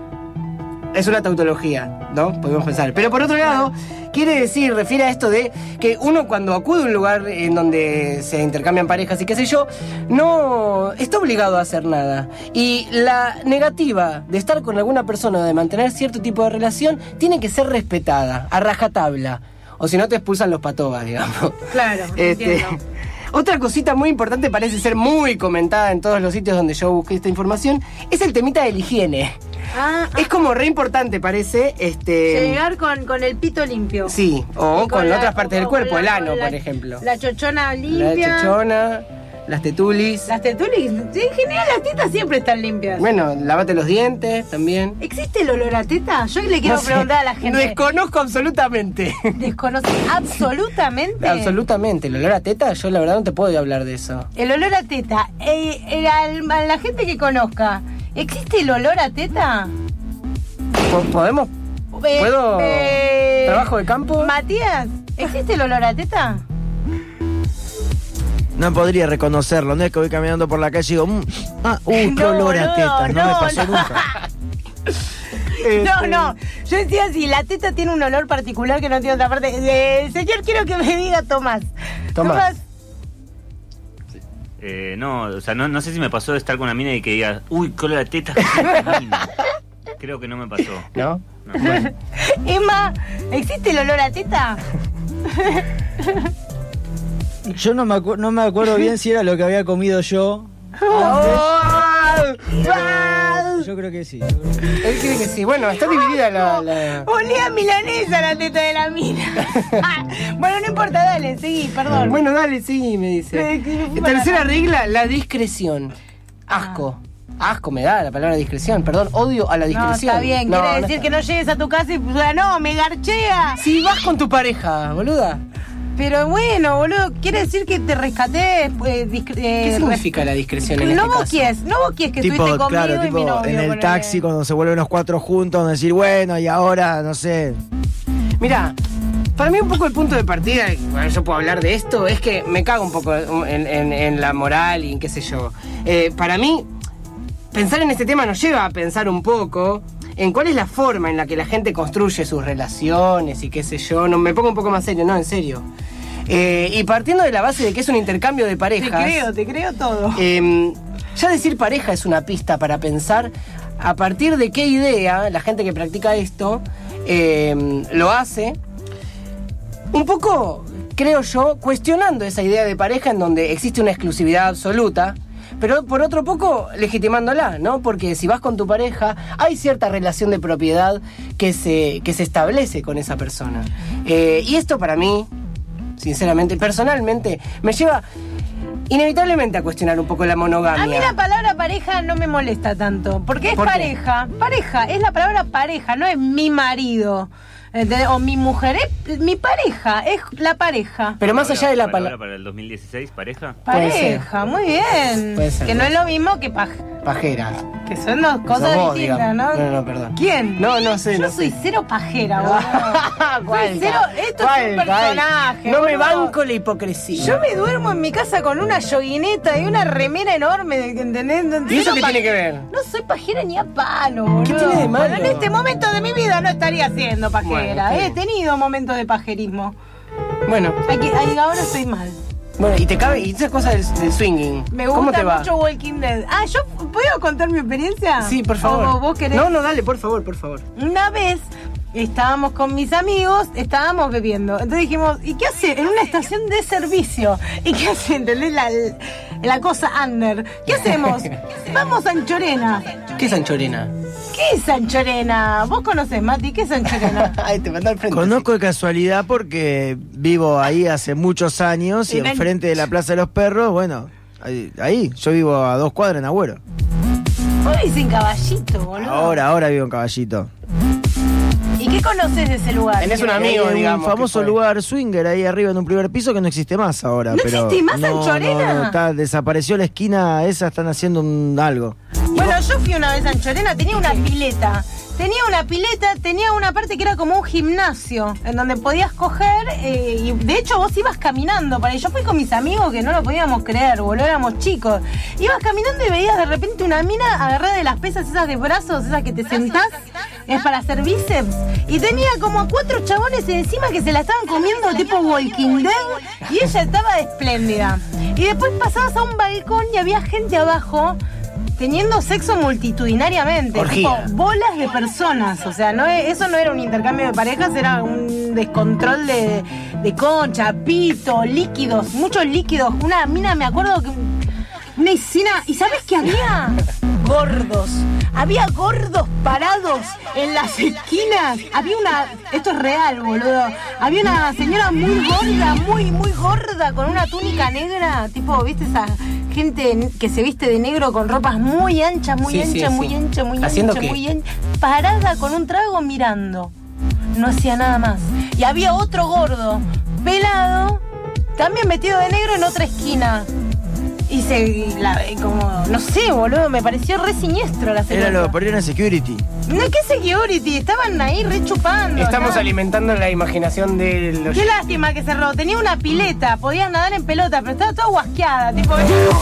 Es una tautología, ¿no? Podemos pensar. Pero por otro lado, refiere a esto de que uno cuando acude a un lugar en donde se intercambian parejas y qué sé yo, no está obligado a hacer nada. Y la negativa de estar con alguna persona o de mantener cierto tipo de relación tiene que ser respetada, a rajatabla. O si no te expulsan los patobas, digamos. Claro, entiendo. Otra cosita muy importante, parece ser muy comentada en todos los sitios donde yo busqué esta información, es el temita de la higiene. Es como re importante, parece. Llegar con el pito limpio. Sí, o con otras partes del cuerpo, el ano, por ejemplo. La chochona limpia. La chochona, las tetulis. Las tetulis, en general las tetas siempre están limpias. Bueno, lavate los dientes también. ¿Existe el olor a teta? Yo le quiero preguntar a la gente. Desconozco absolutamente. ¿Desconoce absolutamente? Absolutamente. El olor a teta, yo la verdad no te puedo hablar de eso. El olor a teta, a la gente que conozca, ¿existe el olor a teta? ¿Podemos? ¿Puedo? ¿Trabajo de campo? Matías, ¿existe el olor a teta? No podría reconocerlo, no es que voy caminando por la calle y digo, qué olor a teta, no me pasó nunca. No, yo decía si la teta tiene un olor particular que no tiene otra parte. Señor, quiero que me diga Tomás. No, o sea, no sé si me pasó de estar con una mina y que diga, uy, qué olor a teta. Creo que no me pasó. ¿No? Bueno. Emma, ¿existe el olor a teta? Yo no me acuerdo bien si era lo que había comido yo. Yo creo que sí. Él cree que sí. Bueno, está dividida la... Olía milanesa la teta de la mina. Bueno, no importa, dale, seguí, perdón. Bueno, dale, seguí, me dice. Tercera regla, la discreción. Asco. Asco me da la palabra discreción, perdón, odio a la discreción. No, está bien, quiere decir que no llegues a tu casa y no, me garchea. Si vas con tu pareja, boluda. Pero bueno, boludo, quiere decir que te rescaté. ¿Qué significa la discreción en este caso? No boquies que estuviste conmigo claro, y mi novio. En el taxi, cuando se vuelven los 4 juntos, decir, bueno, y ahora, no sé. Mirá, Para mí un poco el punto de partida, bueno, yo puedo hablar de esto, es que me cago un poco en la moral y en qué sé yo. Para mí, pensar en este tema nos lleva a pensar un poco en cuál es la forma en la que la gente construye sus relaciones y qué sé yo. No, me pongo un poco más serio, no, en serio. Y partiendo de la base de que es un intercambio de parejas... Te creo todo. Ya decir pareja es una pista para pensar a partir de qué idea la gente que practica esto lo hace. Un poco, creo yo, cuestionando esa idea de pareja en donde existe una exclusividad absoluta, pero por otro poco legitimándola, ¿no? Porque si vas con tu pareja, hay cierta relación de propiedad que se establece con esa persona. Y esto para mí, sinceramente, personalmente, me lleva inevitablemente a cuestionar un poco la monogamia. A mí la palabra pareja no me molesta tanto, porque es pareja. Pareja, es la palabra pareja, no es mi marido. O mi mujer, es mi pareja, es la pareja. Pero más allá de la palabra... ¿Para el 2016, pareja? Pareja, muy bien. Puede ser, que no es lo mismo que pajera. Que son dos cosas vos, distintas, digamos. ¿no? No, perdón. ¿Quién? No sé. Yo soy cero pajera, boludo. ¿Cuál? Soy cero... Esto es un personaje, No me boludo. banco la hipocresía. Yo me duermo en mi casa con una yoguineta y una remera enorme, ¿entendés? ¿Y eso qué tiene que ver? No soy pajera ni a palo, boludo. ¿Qué tiene de malo? Bueno, en este momento de mi vida no estaría siendo pajera. Bueno, He tenido momentos de pajerismo. Bueno. Ahora estoy mal. Bueno, y te cabe, y esas cosas del swinging. Me ¿Cómo gusta te va? mucho Walking Dead. ¿Yo puedo contar mi experiencia? Sí, por favor. ¿O vos querés? No, dale, por favor. Una vez estábamos con mis amigos, estábamos bebiendo. Entonces dijimos, ¿y qué hace? En una estación de servicio. ¿Y qué hace? ¿Entendés? La cosa under. ¿Qué hacemos? Vamos a Anchorena. ¿Qué es Anchorena? ¿Qué es Anchorena? ¿Vos conocés, Mati? ¿Qué es Anchorena? Ay, te mandó al frente. Conozco de casualidad porque vivo ahí hace muchos años y enfrente de la Plaza de los Perros, bueno, ahí yo vivo a 2 cuadras en Agüero. Vos vivís en Caballito, boludo. Ahora vivo en Caballito. ¿Y qué conoces de ese lugar? Tenés un amigo, digamos. Un famoso lugar swinger ahí arriba en un primer piso que no existe más ahora. ¿No existe más Anchorena? Desapareció la esquina esa, están haciendo algo. Bueno, yo fui una vez a Anchorena, tenía una pileta. Tenía una parte que era como un gimnasio, en donde podías coger, y de hecho vos ibas caminando para ahí. Yo fui con mis amigos que no lo podíamos creer, boludo, éramos chicos. Ibas caminando y veías de repente una mina agarrada de las pesas esas de brazos, esas que te sentás, es para hacer bíceps. Y tenía como a 4 chabones encima que se la estaban comiendo tipo Walking Dead, y ella estaba espléndida. Y después pasabas a un balcón y había gente abajo teniendo sexo multitudinariamente, tipo bolas de personas. O sea, eso no era un intercambio de parejas, era un descontrol de concha, pito, líquidos, muchos líquidos. Una mina, me acuerdo que una escena, ¿y sabes qué había? Gordos. Había gordos parados en las esquinas. Había esto es real, boludo. Había una señora muy gorda, muy gorda, con una túnica negra, tipo, ¿viste esa gente que se viste de negro con ropas muy anchas, muy ancha, parada con un trago mirando? No hacía nada más. Y había otro gordo, pelado, también vestido de negro en otra esquina. Y como, no sé, boludo, me pareció re siniestro la señora. Era por ir a security. No, ¿qué security? Estaban ahí re chupando. Estamos alimentando la imaginación de los... Qué lástima que cerró. Tenía una pileta, podías nadar en pelota, pero estaba toda guasqueada, tipo...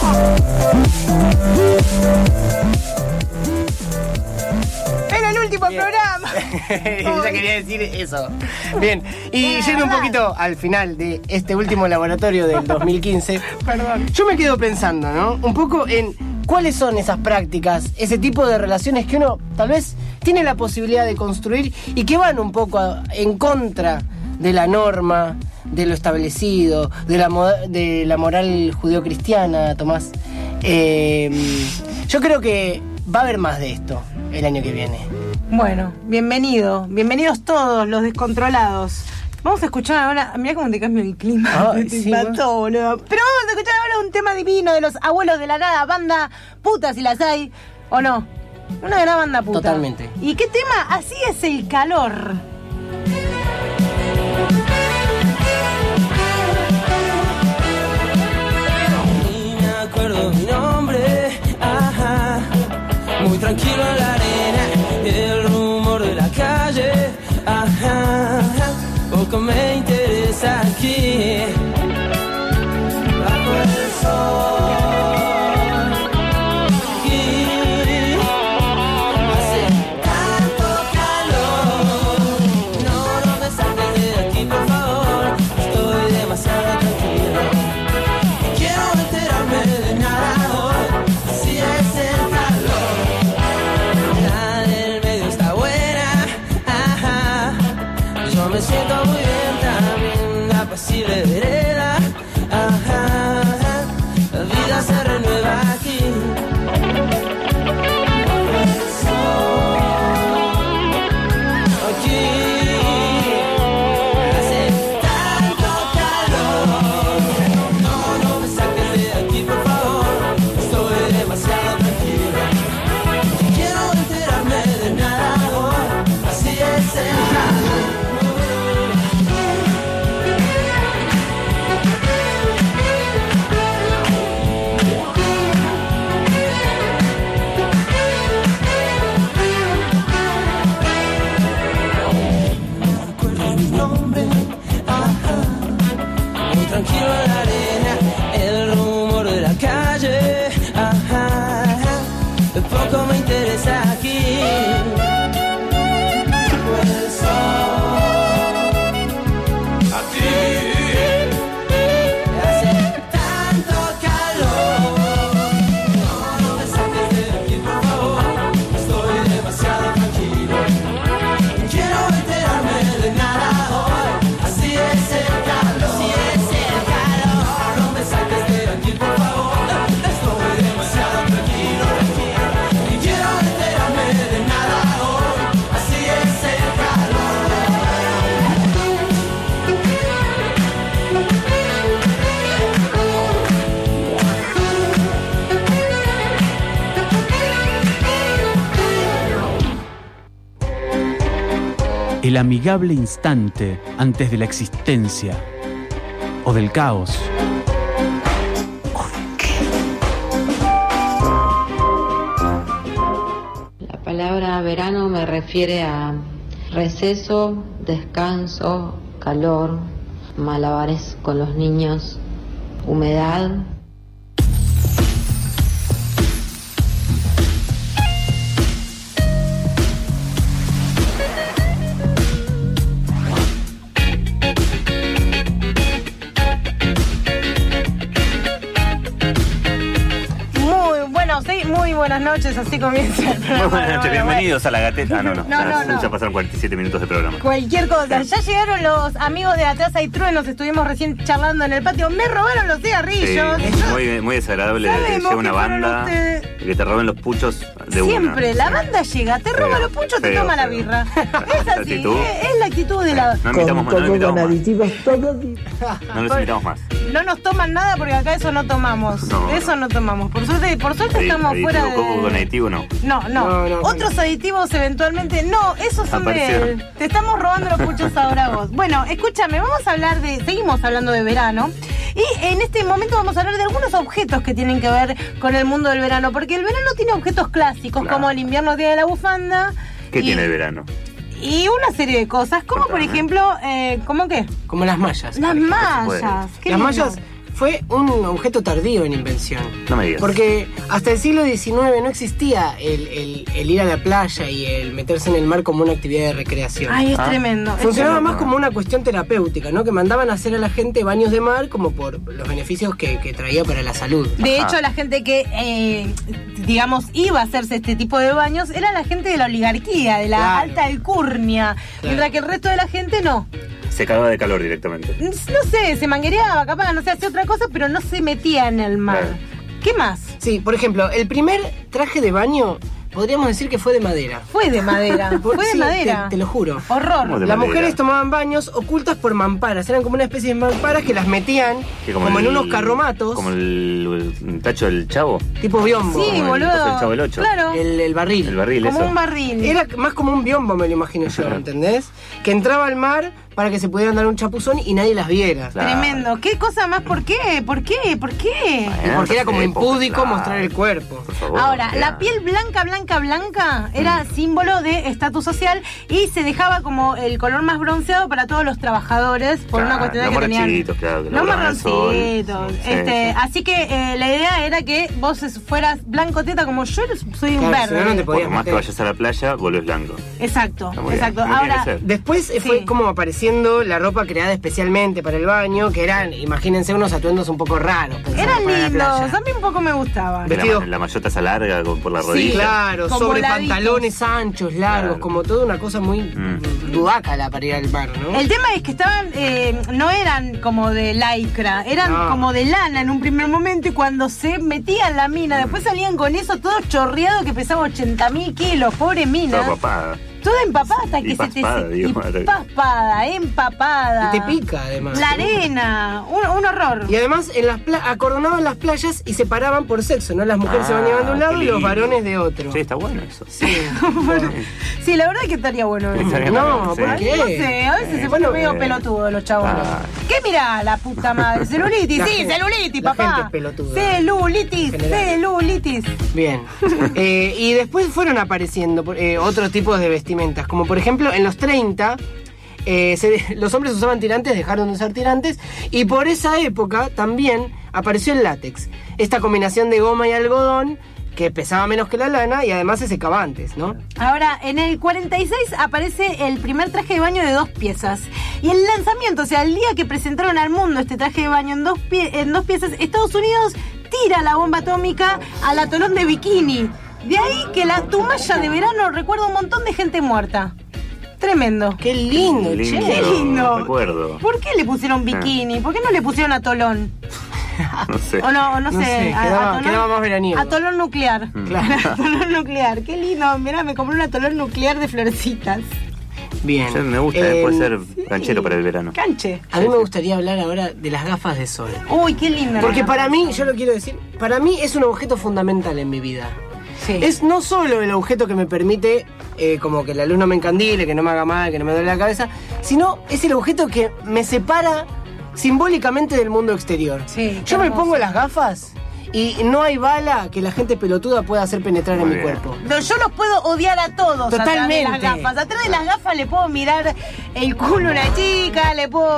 Era el último programa. Ya quería decir eso. Bien, y yendo un poquito al final de este último laboratorio del 2015. Perdón. Yo me quedo pensando, ¿no? Un poco en cuáles son esas prácticas, ese tipo de relaciones que uno tal vez tiene la posibilidad de construir y que van un poco en contra de la norma, de lo establecido, de la moral judeocristiana, Tomás. Yo creo que va a haber más de esto el año que viene. Bueno, bienvenidos todos los descontrolados. Vamos a escuchar ahora, mirá cómo te cambio el clima, te mató, boludo. Pero vamos a escuchar ahora un tema divino de los Abuelos de la Nada, banda puta si las hay, ¿o no? Una gran banda puta. Totalmente. ¿Y qué tema? Así es el calor. Ni me acuerdo mi nombre, ajá. Muy tranquilo en la arena, el rumor de la calle, ajá. Ok, poco me interesa aquí. Bajo el sol, aquí hace tanto calor. No me saques de aquí, por favor. Estoy demasiado tranquilo. Quiero enterarme de nada hoy. Así es el calor. La del medio está buena. Ajá. Yo me siento muy bien también. Apacible vereda. Ajá. La vida se renueva aquí. Aquí hace tanto calor. No me saques de aquí, por favor. Estoy demasiado tranquilo. Quiero enterarme de nada hoy. Así es el calor. Tranquilo en la arena, el rumor de la calle, ajá, poco me interesa aquí. El sol, aquí hace tanto calor. No me saques de aquí, por favor. Estoy demasiado tranquilo. Quiero enterarme de nada hoy. Así es el calor. Así es. El amigable instante antes de la existencia o del caos. La palabra verano me refiere a receso, descanso, calor, malabares con los niños, humedad. Muy buenas noches, así comienza el programa. Muy buenas noches, bienvenidos a La Gateta. No. Ya pasaron 47 minutos de programa. Cualquier cosa. Ya llegaron los amigos de Atrás hay Truenos, estuvimos recién charlando en el patio. Me robaron los cigarrillos. Sí, muy desagradable que llega una banda y que te roben los puchos de Siempre, la banda llega, te roba los puchos, te toma la birra. Es así, es la actitud de la... No invitamos más, con aditivos todos. No los invitamos más. No nos toman nada porque acá eso no tomamos. Eso no tomamos. Por suerte estamos fuera de... ¿Coco con aditivo no? No. Otros aditivos eventualmente. No, esos son de... Te estamos robando los puchos ahora vos. Bueno, escúchame, seguimos hablando de verano. Y en este momento vamos a hablar de algunos objetos que tienen que ver con el mundo del verano. Porque el verano tiene objetos clásicos, como el invierno día de la bufanda. ¿Qué tiene el verano? Y una serie de cosas, como por ejemplo, ¿cómo qué? Como las mallas. Las mallas. Las mallas fue un objeto tardío en invención. No me digas. Porque hasta el siglo XIX no existía el ir a la playa y el meterse en el mar como una actividad de recreación. Ay, es tremendo. Funcionaba más como una cuestión terapéutica, ¿no? Que mandaban a hacer a la gente baños de mar como por los beneficios que traía para la salud. De hecho, la gente que, digamos, iba a hacerse este tipo de baños era la gente de la oligarquía, de la alta alcurnia, mientras que el resto de la gente no. Se cagaba de calor directamente. No sé, se manguereaba, capaz, no sé, hacía otra cosa, pero no se metía en el mar. Claro. ¿Qué más? Sí, por ejemplo, el primer traje de baño podríamos decir que fue de madera. Fue de madera. Te lo juro. Horror. Las mujeres tomaban baños ocultas por mamparas. Eran como una especie de mamparas que las metían como en unos carromatos. Como el tacho del Chavo. Tipo biombo. Sí, boludo. El Chavo del 8. Claro. El barril. Como un barril. Era más como un biombo, me lo imagino yo, ¿entendés? Que entraba al mar, para que se pudieran dar un chapuzón y nadie las viera. Tremendo. ¿Qué cosa más? ¿Por qué? ¿Por qué? ¿Por qué? Porque era como impúdico mostrar el cuerpo. Ahora, la piel blanca era símbolo de estatus social y se dejaba como el color más bronceado para todos los trabajadores por una cuestión de que tenían los marroncitos. Así que la idea era que vos fueras blanco teta como yo soy un verde. No te podías por más que vayas a la playa, volvés blanco. Exacto. Ahora, después fue como apareciendo la ropa creada especialmente para el baño, que eran, imagínense, unos atuendos un poco raros. Eran lindos, a mí un poco me gustaban. La mallota esa larga por la rodilla. Sí, claro, sobre pantalones anchos, largos, como toda una cosa muy dudácala para ir al mar, ¿no? El tema es que estaban, no eran como de lycra, eran como de lana en un primer momento, y cuando se metían la mina, después salían con eso todo chorreado que pesaba 80.000 kilos, pobre mina. Toda empapada hasta que paspada, empapada. Y te pica, además. La arena, un horror. Y además acordonaban las playas y se paraban por sexo, ¿no? Las mujeres se bañaban de un lado y los varones de otro. Sí, está bueno eso. Sí, sí, la verdad es que estaría bueno eso. No, ¿por qué? No sé, a veces se pone medio pelotudo los chavos. ¿Qué mirá, la puta madre? Celulitis, celulitis, papá. La gente pelotuda. Celulitis. Bien. Y después fueron apareciendo otros tipos de vestimentas, como por ejemplo en los 30 los hombres usaban tirantes, dejaron de usar tirantes, y por esa época también apareció el látex, esta combinación de goma y algodón que pesaba menos que la lana y además se secaba antes, ¿no? Ahora, en el 46 aparece el primer traje de baño de 2 piezas. Y el lanzamiento, o sea, el día que presentaron al mundo este traje de baño en dos piezas, Estados Unidos tira la bomba atómica al atolón de Bikini. De ahí que la Tumalla de verano recuerda un montón de gente muerta. Tremendo. Qué lindo, che. Qué lindo. Recuerdo. ¿Por qué le pusieron Bikini? ¿Por qué no le pusieron atolón? No sé. O no sé. Quedaba más veraniego. Atolón nuclear. Claro. Atolón nuclear. Qué lindo. Mirá, me compré un atolón nuclear de florecitas. Bien. Me gusta, puede ser canchero para el verano. Canche. A mí me gustaría hablar ahora de las gafas de sol. Uy, qué lindo. Porque para mí, yo lo quiero decir, para mí es un objeto fundamental en mi vida. Sí. Es no solo el objeto que me permite como que la luz no me encandile, que no me haga mal, que no me duele la cabeza, sino es el objeto que me separa simbólicamente del mundo exterior. Sí, yo me pongo las gafas y no hay bala que la gente pelotuda pueda hacer penetrar en mi cuerpo. No, yo los puedo odiar a todos. Totalmente. Atrás de las gafas. Atrás de las gafas le puedo mirar el culo a una chica, le puedo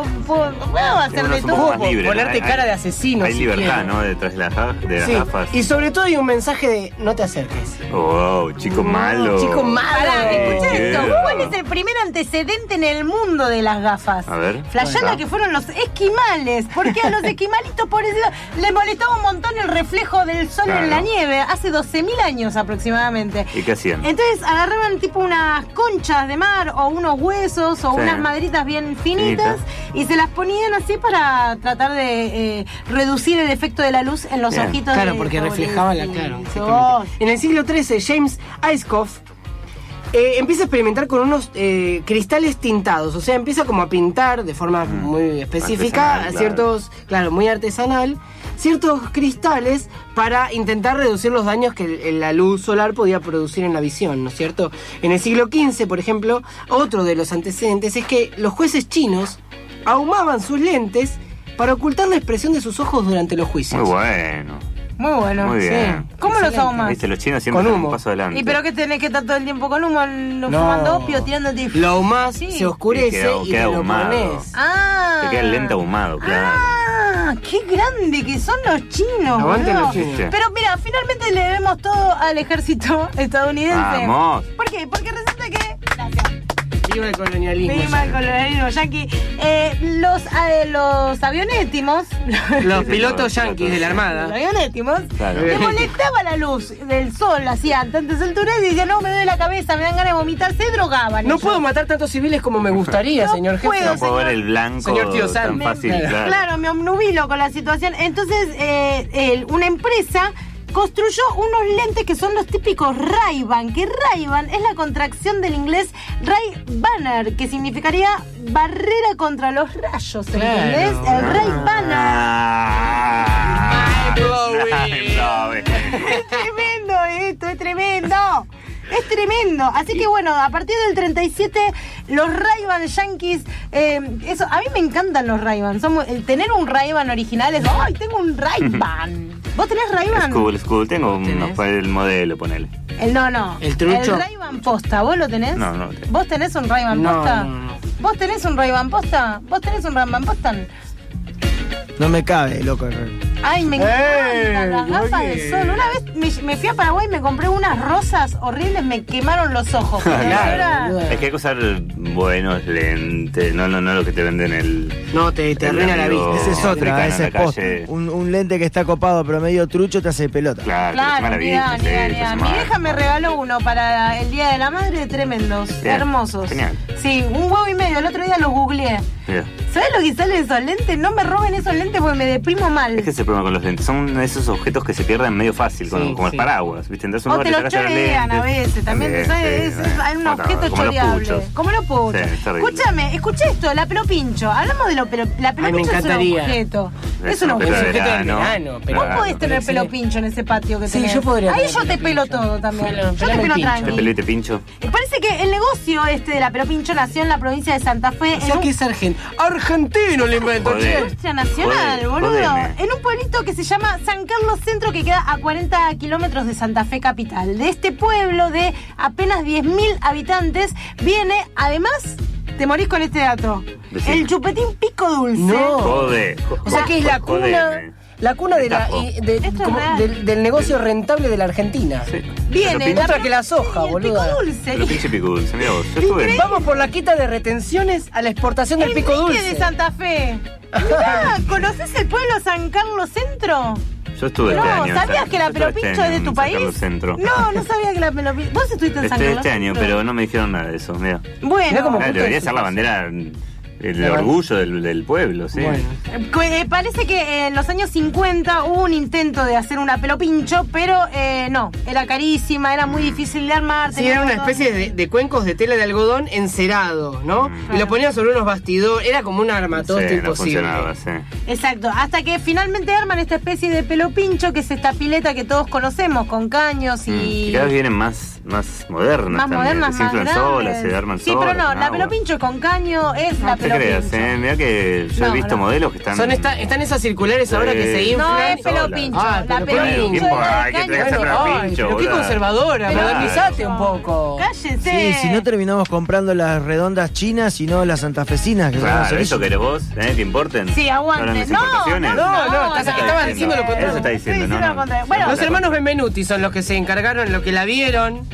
hacer de todo. Ponerte cara de asesino. Hay libertad, ¿no? Detrás de las gafas. Y sobre todo hay un mensaje de no te acerques. Oh, chico malo. Chico malo. Pará, escuchá esto. ¿Cuál es el primer antecedente en el mundo de las gafas? A ver. Flayala que fueron los esquimales. Porque a los esquimalitos, pobrecitos, les molestaba un montón el reflejo del sol en la nieve. Hace 12.000 años aproximadamente. ¿Y qué hacían? Entonces agarraban tipo unas conchas de mar o unos huesos o unas maderitas bien finitas y se las ponían así para tratar de reducir el efecto de la luz en los ojitos. Claro, porque reflejaba la cara. En el siglo XIII, James Ayscough empieza a experimentar con unos cristales tintados, o sea, empieza como a pintar de forma muy específica ciertos, muy artesanal, ciertos cristales para intentar reducir los daños que la luz solar podía producir en la visión, ¿no es cierto? En el siglo XV, por ejemplo, otro de los antecedentes es que los jueces chinos ahumaban sus lentes para ocultar la expresión de sus ojos durante los juicios. Muy bueno. Muy bueno. Muy bien. ¿Cómo los ahumas? Viste, los chinos siempre con dan un paso adelante. ¿Y pero qué tenés que estar todo el tiempo con humo? Fumando opio, tirándote. Lo ahumás, se oscurece y queda te lo ahumado. pones. Te queda el lente ahumado, claro. ¡Qué grande que son los chinos! Aguanten los chinos. Pero mira, finalmente le debemos todo al ejército estadounidense. ¡Vamos! ¿Por qué? Porque resulta que... Gracias. Viva el colonialismo. Viva el colonialismo yanqui. Los avionétimos. Los pilotos yanquis de la armada. Los avionétimos. Le molestaba la luz del sol hacía tantas alturas y decían, no, me duele la cabeza, me dan ganas de vomitar, se drogaban. No puedo matar tantos civiles como me gustaría, señor jefe. No puedo ver el blanco señor tío Sam. tan fácil. Claro, me obnubilo con la situación. Entonces, una empresa construyó unos lentes que son los típicos Ray-Ban, que Ray-Ban es la contracción del inglés Ray-Banner, que significaría barrera contra los rayos, ¿entendés? El Ray-Banner. Es tremendo esto, es tremendo. Es tremendo. Así que bueno, a partir del 37, los Ray-Ban Yankees, eso, a mí me encantan los Ray-Ban. Tener un Ray-Ban original es, ¡ay, tengo un Ray-Ban! ¿Vos tenés Ray-Ban? School. Tengo el modelo, ponele. No. ¿El trucho? El Ray-Ban posta, ¿vos lo tenés? No. ¿Vos tenés un Ray-Ban posta? No. ¿Vos tenés un Ray-Ban posta? ¿Vos tenés un Ray-Ban posta? No me cabe, loco. Ay, me encantan las gafas de sol. Una vez me fui a Paraguay y me compré unas rosas horribles, me quemaron los ojos. Claro. Es que hay que usar buenos lentes, no lo que te venden el... No, te arruina la vista. Esa es otra, ese es post. Un lente que está copado pero medio trucho te hace pelota. Claro, ni idea. Mi vieja me regaló uno para el Día de la Madre, tremendos, Bien. hermosos. Genial. Sí, 1,5 huevos. El otro día los googleé. Bien. ¿Sabes lo que sale de esos lentes? No me roben esos lentes porque me deprimo mal. Es que ese problema con los lentes. Son esos objetos que se pierden medio fácil, como el paraguas, ¿viste? Entonces O te los chorean a veces también. ¿Sabes? Hay un objeto choreable. Como los puchos. Escúchame, escuché esto, la pelopincho. Hablamos de la pelopincho es un objeto. Es un objeto de verano. Vos podés tener pelopincho en ese patio que tenés. Sí, yo podría. Ahí yo te pelo todo también. Yo te pelo tranqui. ¿Te pelé y te pincho? Parece que el negocio de la pelopincho nació en la provincia de Santa Fe. O sea que es argentino el invento, che. Industria nacional, boludo. En un pueblito que se llama San Carlos Centro, que queda a 40 kilómetros de Santa Fe capital. De este pueblo de apenas 10.000 habitantes viene, además, te morís con este dato, el chupetín pico dulce. No. Joder. O sea que es la cuna del negocio rentable de la Argentina. Sí. Viene otra que la soja, boludo. Pero pinche pico dulce, mira vos. Yo estuve. Vamos por la quita de retenciones a la exportación del pico dulce. de Santa Fe. Mirá, ¿conocés el pueblo San Carlos Centro? Yo estuve este año. ¿Sabías que la pelopincho es de tu país? No sabía que la pelopincho. ¿Vos estuviste en San Carlos este año, pero no me dijeron nada de eso, mira. Bueno. Debería ser la bandera... El orgullo del pueblo, sí. Bueno. Parece que en los años 50 hubo un intento de hacer una pelopincho, pero no, era carísima, era muy difícil de armar. Sí, era una especie de cuencos de tela de algodón encerado, ¿no? Y lo ponían sobre unos bastidores, era como un armatoste imposible. No funcionaba, sí. Exacto, hasta que finalmente arman esta especie de pelopincho, que es esta pileta que todos conocemos, con caños y... cada vez vienen más modernas. Más también. modernas, se inflan solas, se arman solas. Sí, pero no, la pelopincho con caño es la pelopincho. Mirá que yo he visto modelos que están... Están esas circulares ahora que se inflan. No es pelopincho, la pelopincho. Hay que traerse pelopincho, pero qué conservadora, modernizate un poco. Cállese. Sí, si no terminamos comprando las redondas chinas y no las santafesinas. Que claro, ¿eso querés vos? ¿Que importen? Sí, aguante. No, estaba diciendo lo contrario. Eso está diciendo, no. Bueno, los hermanos Benvenuti son los que se encargaron, los que la vieron.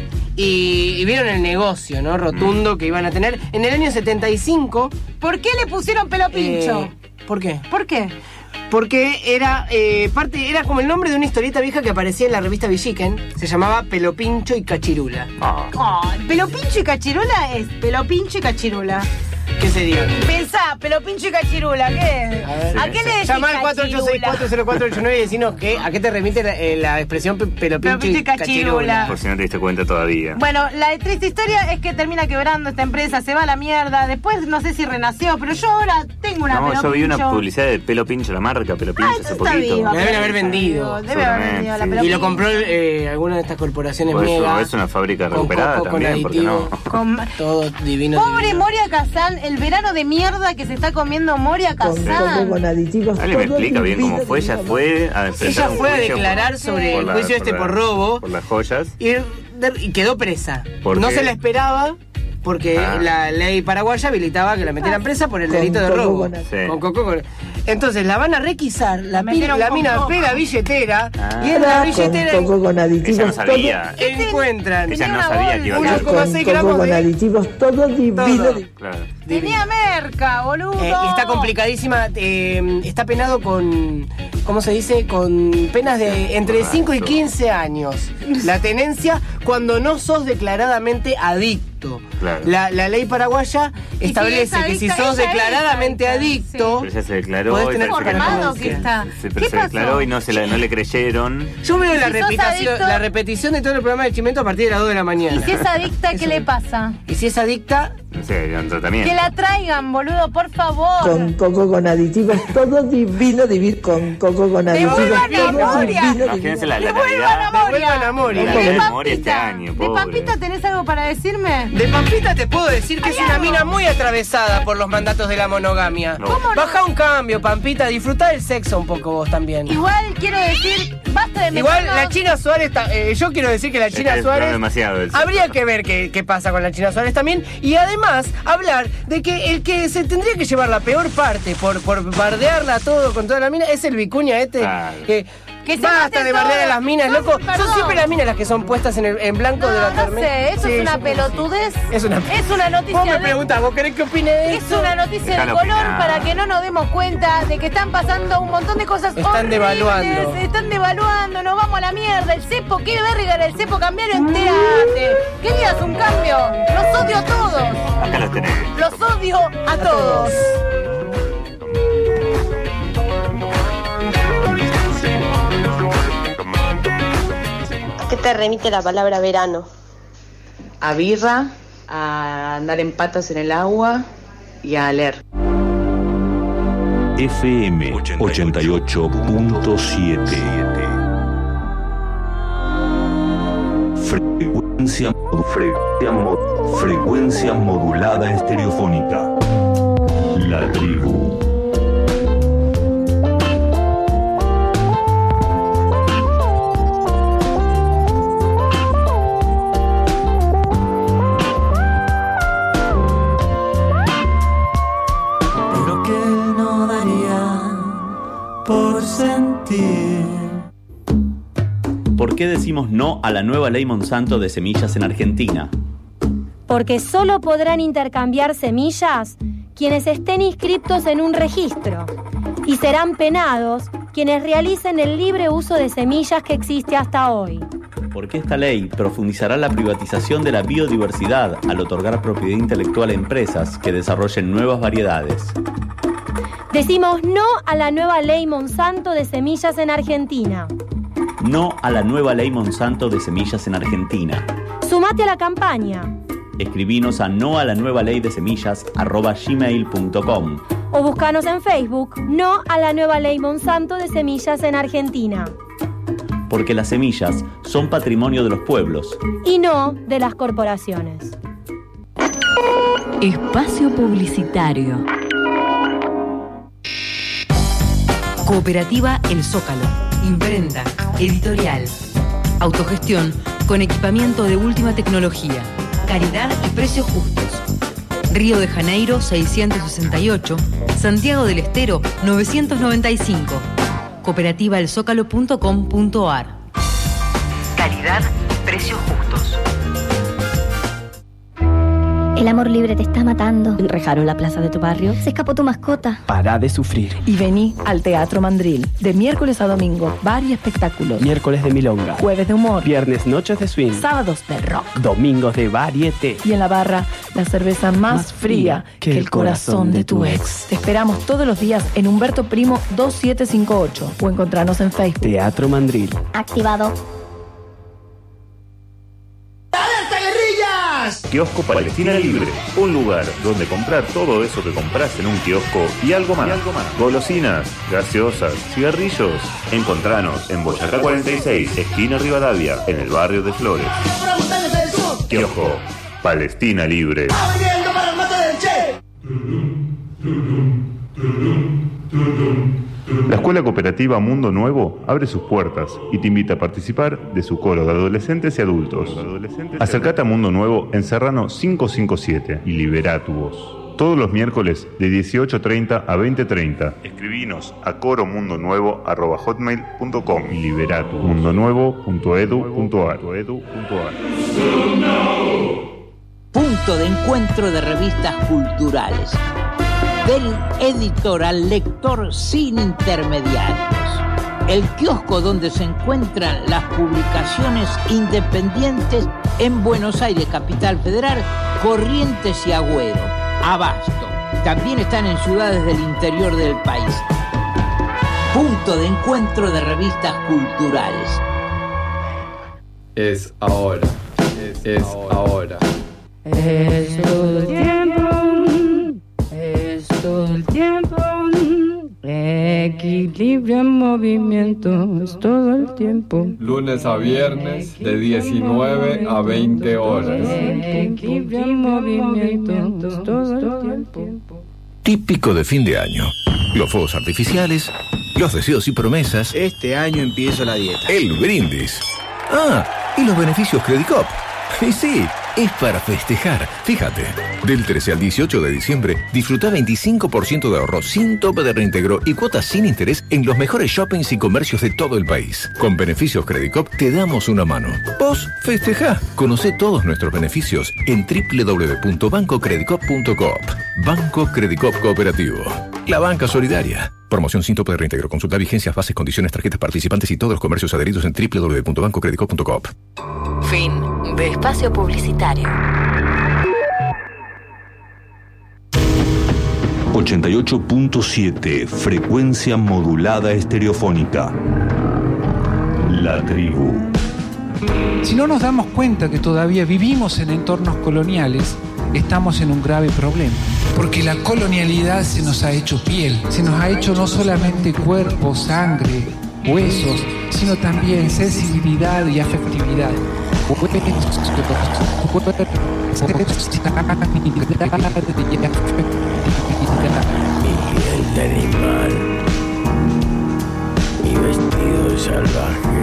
Y vieron el negocio, ¿no? Rotundo que iban a tener. En el año 75... ¿Por qué le pusieron pelopincho? ¿Por qué? ¿Por qué? Porque era como el nombre de una historieta vieja que aparecía en la revista Villiquen. Se llamaba Pelopincho y Cachirula. Pelopincho y Cachirula es Pelopincho y Cachirula. ¿Qué sería? Pensá, Pelopincho y Cachirula, ¿qué? ¿A qué le decís? Llamá al 48640489 y decinos a qué te remite la expresión Pelopincho y Cachirula. Por si no te diste cuenta todavía. Bueno, la triste historia es que termina quebrando esta empresa, se va a la mierda. Después no sé si renació, pero yo ahora tengo una Pelopincho. Yo vi una publicidad de Pelopincho, la marca Pelopincho hace poquito. La deben haber vendido. Debe haber vendido la Pelopincho. Y lo compró alguna de estas corporaciones mega. Es una fábrica recuperada también, ¿por qué no? Todo divino. Pobre Moria Kazan, el verano de mierda que se está comiendo Moria Kazan. Con aditivos. ¿Alguien me explica bien cómo fue? Ella fue a declarar sobre el juicio por robo. Por las joyas. Y quedó presa. No se la esperaba. Porque la ley paraguaya habilitaba que la metieran presa por el delito de robo. Entonces la van a requisar, la mina pega billetera y en la billetera con aditivos. Ella no sabía. Encuentran. Ella no sabía que iba a 1,6 gramos con aditivos, todo divino. Claro. Tenía merca, boludo. Está complicadísima. Está penado con, ¿cómo se dice? Con penas de entre 5 y 15 años. La tenencia cuando no sos declaradamente adicto. Claro. La ley paraguaya establece que si sos declaradamente adicto... Pero ya se declaró. Podés tener formado que está. Pero se declaró y no le creyeron. Yo veo la repetición de todo el programa de Chimento a partir de las 2 de la mañana. ¿Y si es adicta, qué le pasa? Y si es adicta... No sé, un tratamiento. Que la traigan, boludo, por favor. Con coco, con aditivos, todo divino, con coco, con aditivos. Devuelvan a Moria. Imagínense la Devuelvan a Moria. Devuelvan a Moria. La Moria este año, ¿De pobre. Pampita tenés algo para decirme? De Pampita te puedo decir que es una mina muy atravesada por los mandatos de la monogamia. ¿Cómo no? Baja un cambio, Pampita, disfrutá del sexo un poco vos también. Igual quiero decir, basta de Igual meternos- la China Suárez, yo quiero decir que la China Está Suárez, demasiado eso. habría que ver qué pasa con la China Suárez también, y además hablar de que el que se tendría que llevar la peor parte por bardearla todo con toda la mina es el Vicuña Claro. que se basta maten de bardear a todos. las minas, No, loco. perdón. Son siempre las minas las que son puestas en blanco de la No tormenta. sé, eso Sí, es una yo creo que sí. pelotudez. Es una noticia. Vos me de- preguntás, ¿vos querés que opine de Es esto? una noticia de Dejalo color opinar. para que no nos demos cuenta de que están pasando un montón de cosas Están horribles. devaluando. Están devaluando, nos vamos a la mierda. El cepo, qué verga era el cepo, cambiaron, entérate. Querías un cambio. Los odio a todos. Acá los tenés. Los odio a todos. ¿A qué te remite la palabra verano? A birra, a andar en patas en el agua y a leer. FM 88.7. Frecuencia modulada estereofónica. La tribu. Pero que no daría por sentir. ¿Por qué decimos no a la nueva ley Monsanto de semillas en Argentina? Porque solo podrán intercambiar semillas quienes estén inscriptos en un registro y serán penados quienes realicen el libre uso de semillas que existe hasta hoy. Porque esta ley profundizará la privatización de la biodiversidad al otorgar propiedad intelectual a empresas que desarrollen nuevas variedades. Decimos no a la nueva ley Monsanto de semillas en Argentina. No a la nueva ley Monsanto de semillas en Argentina. Sumate a la campaña Escribinos a noalanuevaleydesemillas@gmail.com. o búscanos en Facebook no a la nueva ley Monsanto de semillas en Argentina Porque las semillas son patrimonio de los pueblos. y no de las corporaciones. Espacio publicitario. Cooperativa El Zócalo. Imprenta, editorial, autogestión con equipamiento de última tecnología, calidad y precios justos. Río de Janeiro 668, Santiago del Estero 995. Cooperativaelzócalo.com.ar. Calidad, precios justos. El amor libre te está matando. Enrejaron la plaza de tu barrio. Se escapó tu mascota. Pará de sufrir. Y vení al Teatro Mandril. De miércoles a domingo, varios espectáculos. Miércoles de milonga. Jueves de humor. Viernes noches de swing. Sábados de rock. Domingos de varieté. Y en la barra, la cerveza más fría que el corazón de tu ex. Te esperamos todos los días en Humberto Primo 2758 o encontrarnos en Facebook. Teatro Mandril. Activado. Kiosco Palestina Libre, un lugar donde comprar todo eso que compras en un kiosco y algo más. Golosinas, gaseosas, cigarrillos. Encontranos en Boyacá 46, esquina Rivadavia, en el barrio de Flores. Kiosco Palestina Libre. La Escuela Cooperativa Mundo Nuevo abre sus puertas y te invita a participar de su coro de adolescentes y adultos. Acércate a Mundo Nuevo en Serrano 557 y libera tu voz. Todos los miércoles de 18:30 a 20:30. Escribinos a coromundonuevo@hotmail.com y libera tu mundonuevo.edu.ar. Punto de encuentro de revistas culturales. Del editor al lector sin intermediarios. El kiosco donde se encuentran las publicaciones independientes en Buenos Aires, Capital Federal, Corrientes y Agüero. Abasto. También están en ciudades del interior del país. Punto de encuentro de revistas culturales. Es ahora. Es ahora. Es todo el tiempo, es todo el tiempo. Equilibrio en movimiento, es todo el tiempo. Lunes a viernes de 19 a 20 horas. Equilibrio en movimiento, es todo el tiempo. Típico de fin de año. Los fuegos artificiales, los deseos y promesas. Este año empiezo la dieta. El brindis. Ah, y los beneficios Credit Cop. Y sí, es para festejar. Fíjate, del 13 al 18 de diciembre, disfruta 25% de ahorro sin tope de reintegro y cuotas sin interés en los mejores shoppings y comercios de todo el país. Con beneficios Credit Cop te damos una mano. Vos festejá. Conocé todos nuestros beneficios en www.bancocreditcop.coop. Banco Credit Cop Cooperativo. La banca solidaria. Promoción sin tope de reintegro. Consulta vigencias, bases, condiciones, tarjetas participantes y todos los comercios adheridos en www.bancocreditcop.coop. Fin de espacio publicitario. 88.7 frecuencia modulada estereofónica. La tribu. Si no nos damos cuenta que todavía vivimos en entornos coloniales, estamos en un grave problema. Porque la colonialidad se nos ha hecho piel, se nos ha hecho no solamente cuerpo, sangre, huesos, sino también sensibilidad y afectividad. Mi piel de animal, mi vestido de salvaje,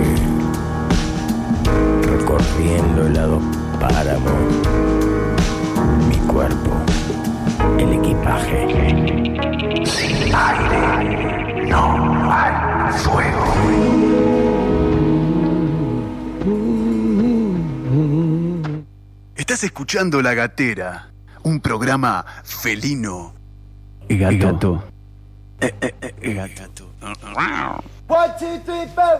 recorriendo helado páramo, mi cuerpo, el equipaje. Sin aire no hay fuego. Estás escuchando La Gatera, un programa felino. Gato. Gato. 1, 2, 3, 4.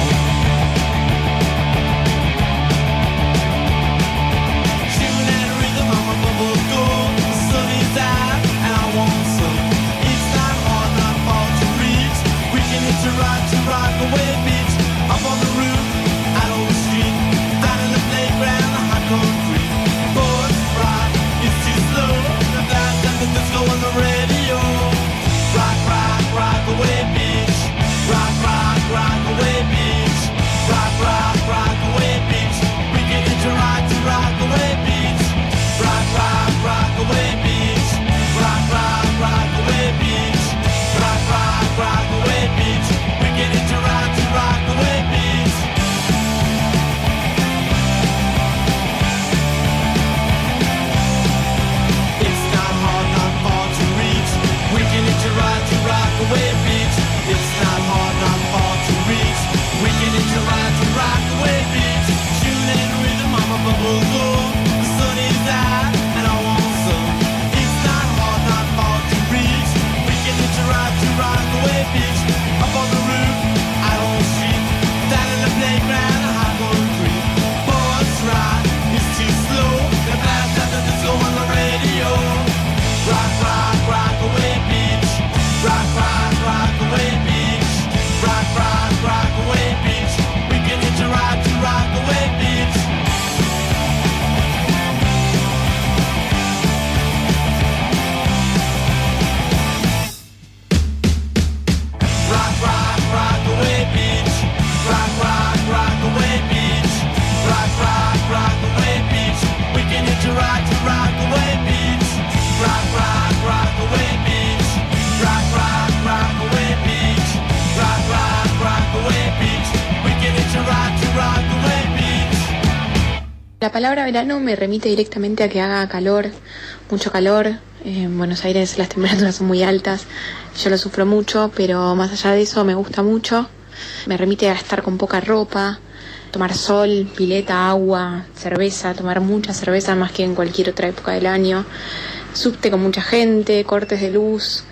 La palabra verano me remite directamente a que haga calor, mucho calor. En Buenos Aires las temperaturas son muy altas, yo lo sufro mucho, pero más allá de eso me gusta mucho. Me remite a estar con poca ropa, tomar sol, pileta, agua, cerveza, tomar mucha cerveza más que en cualquier otra época del año. Subte con mucha gente, cortes de luz.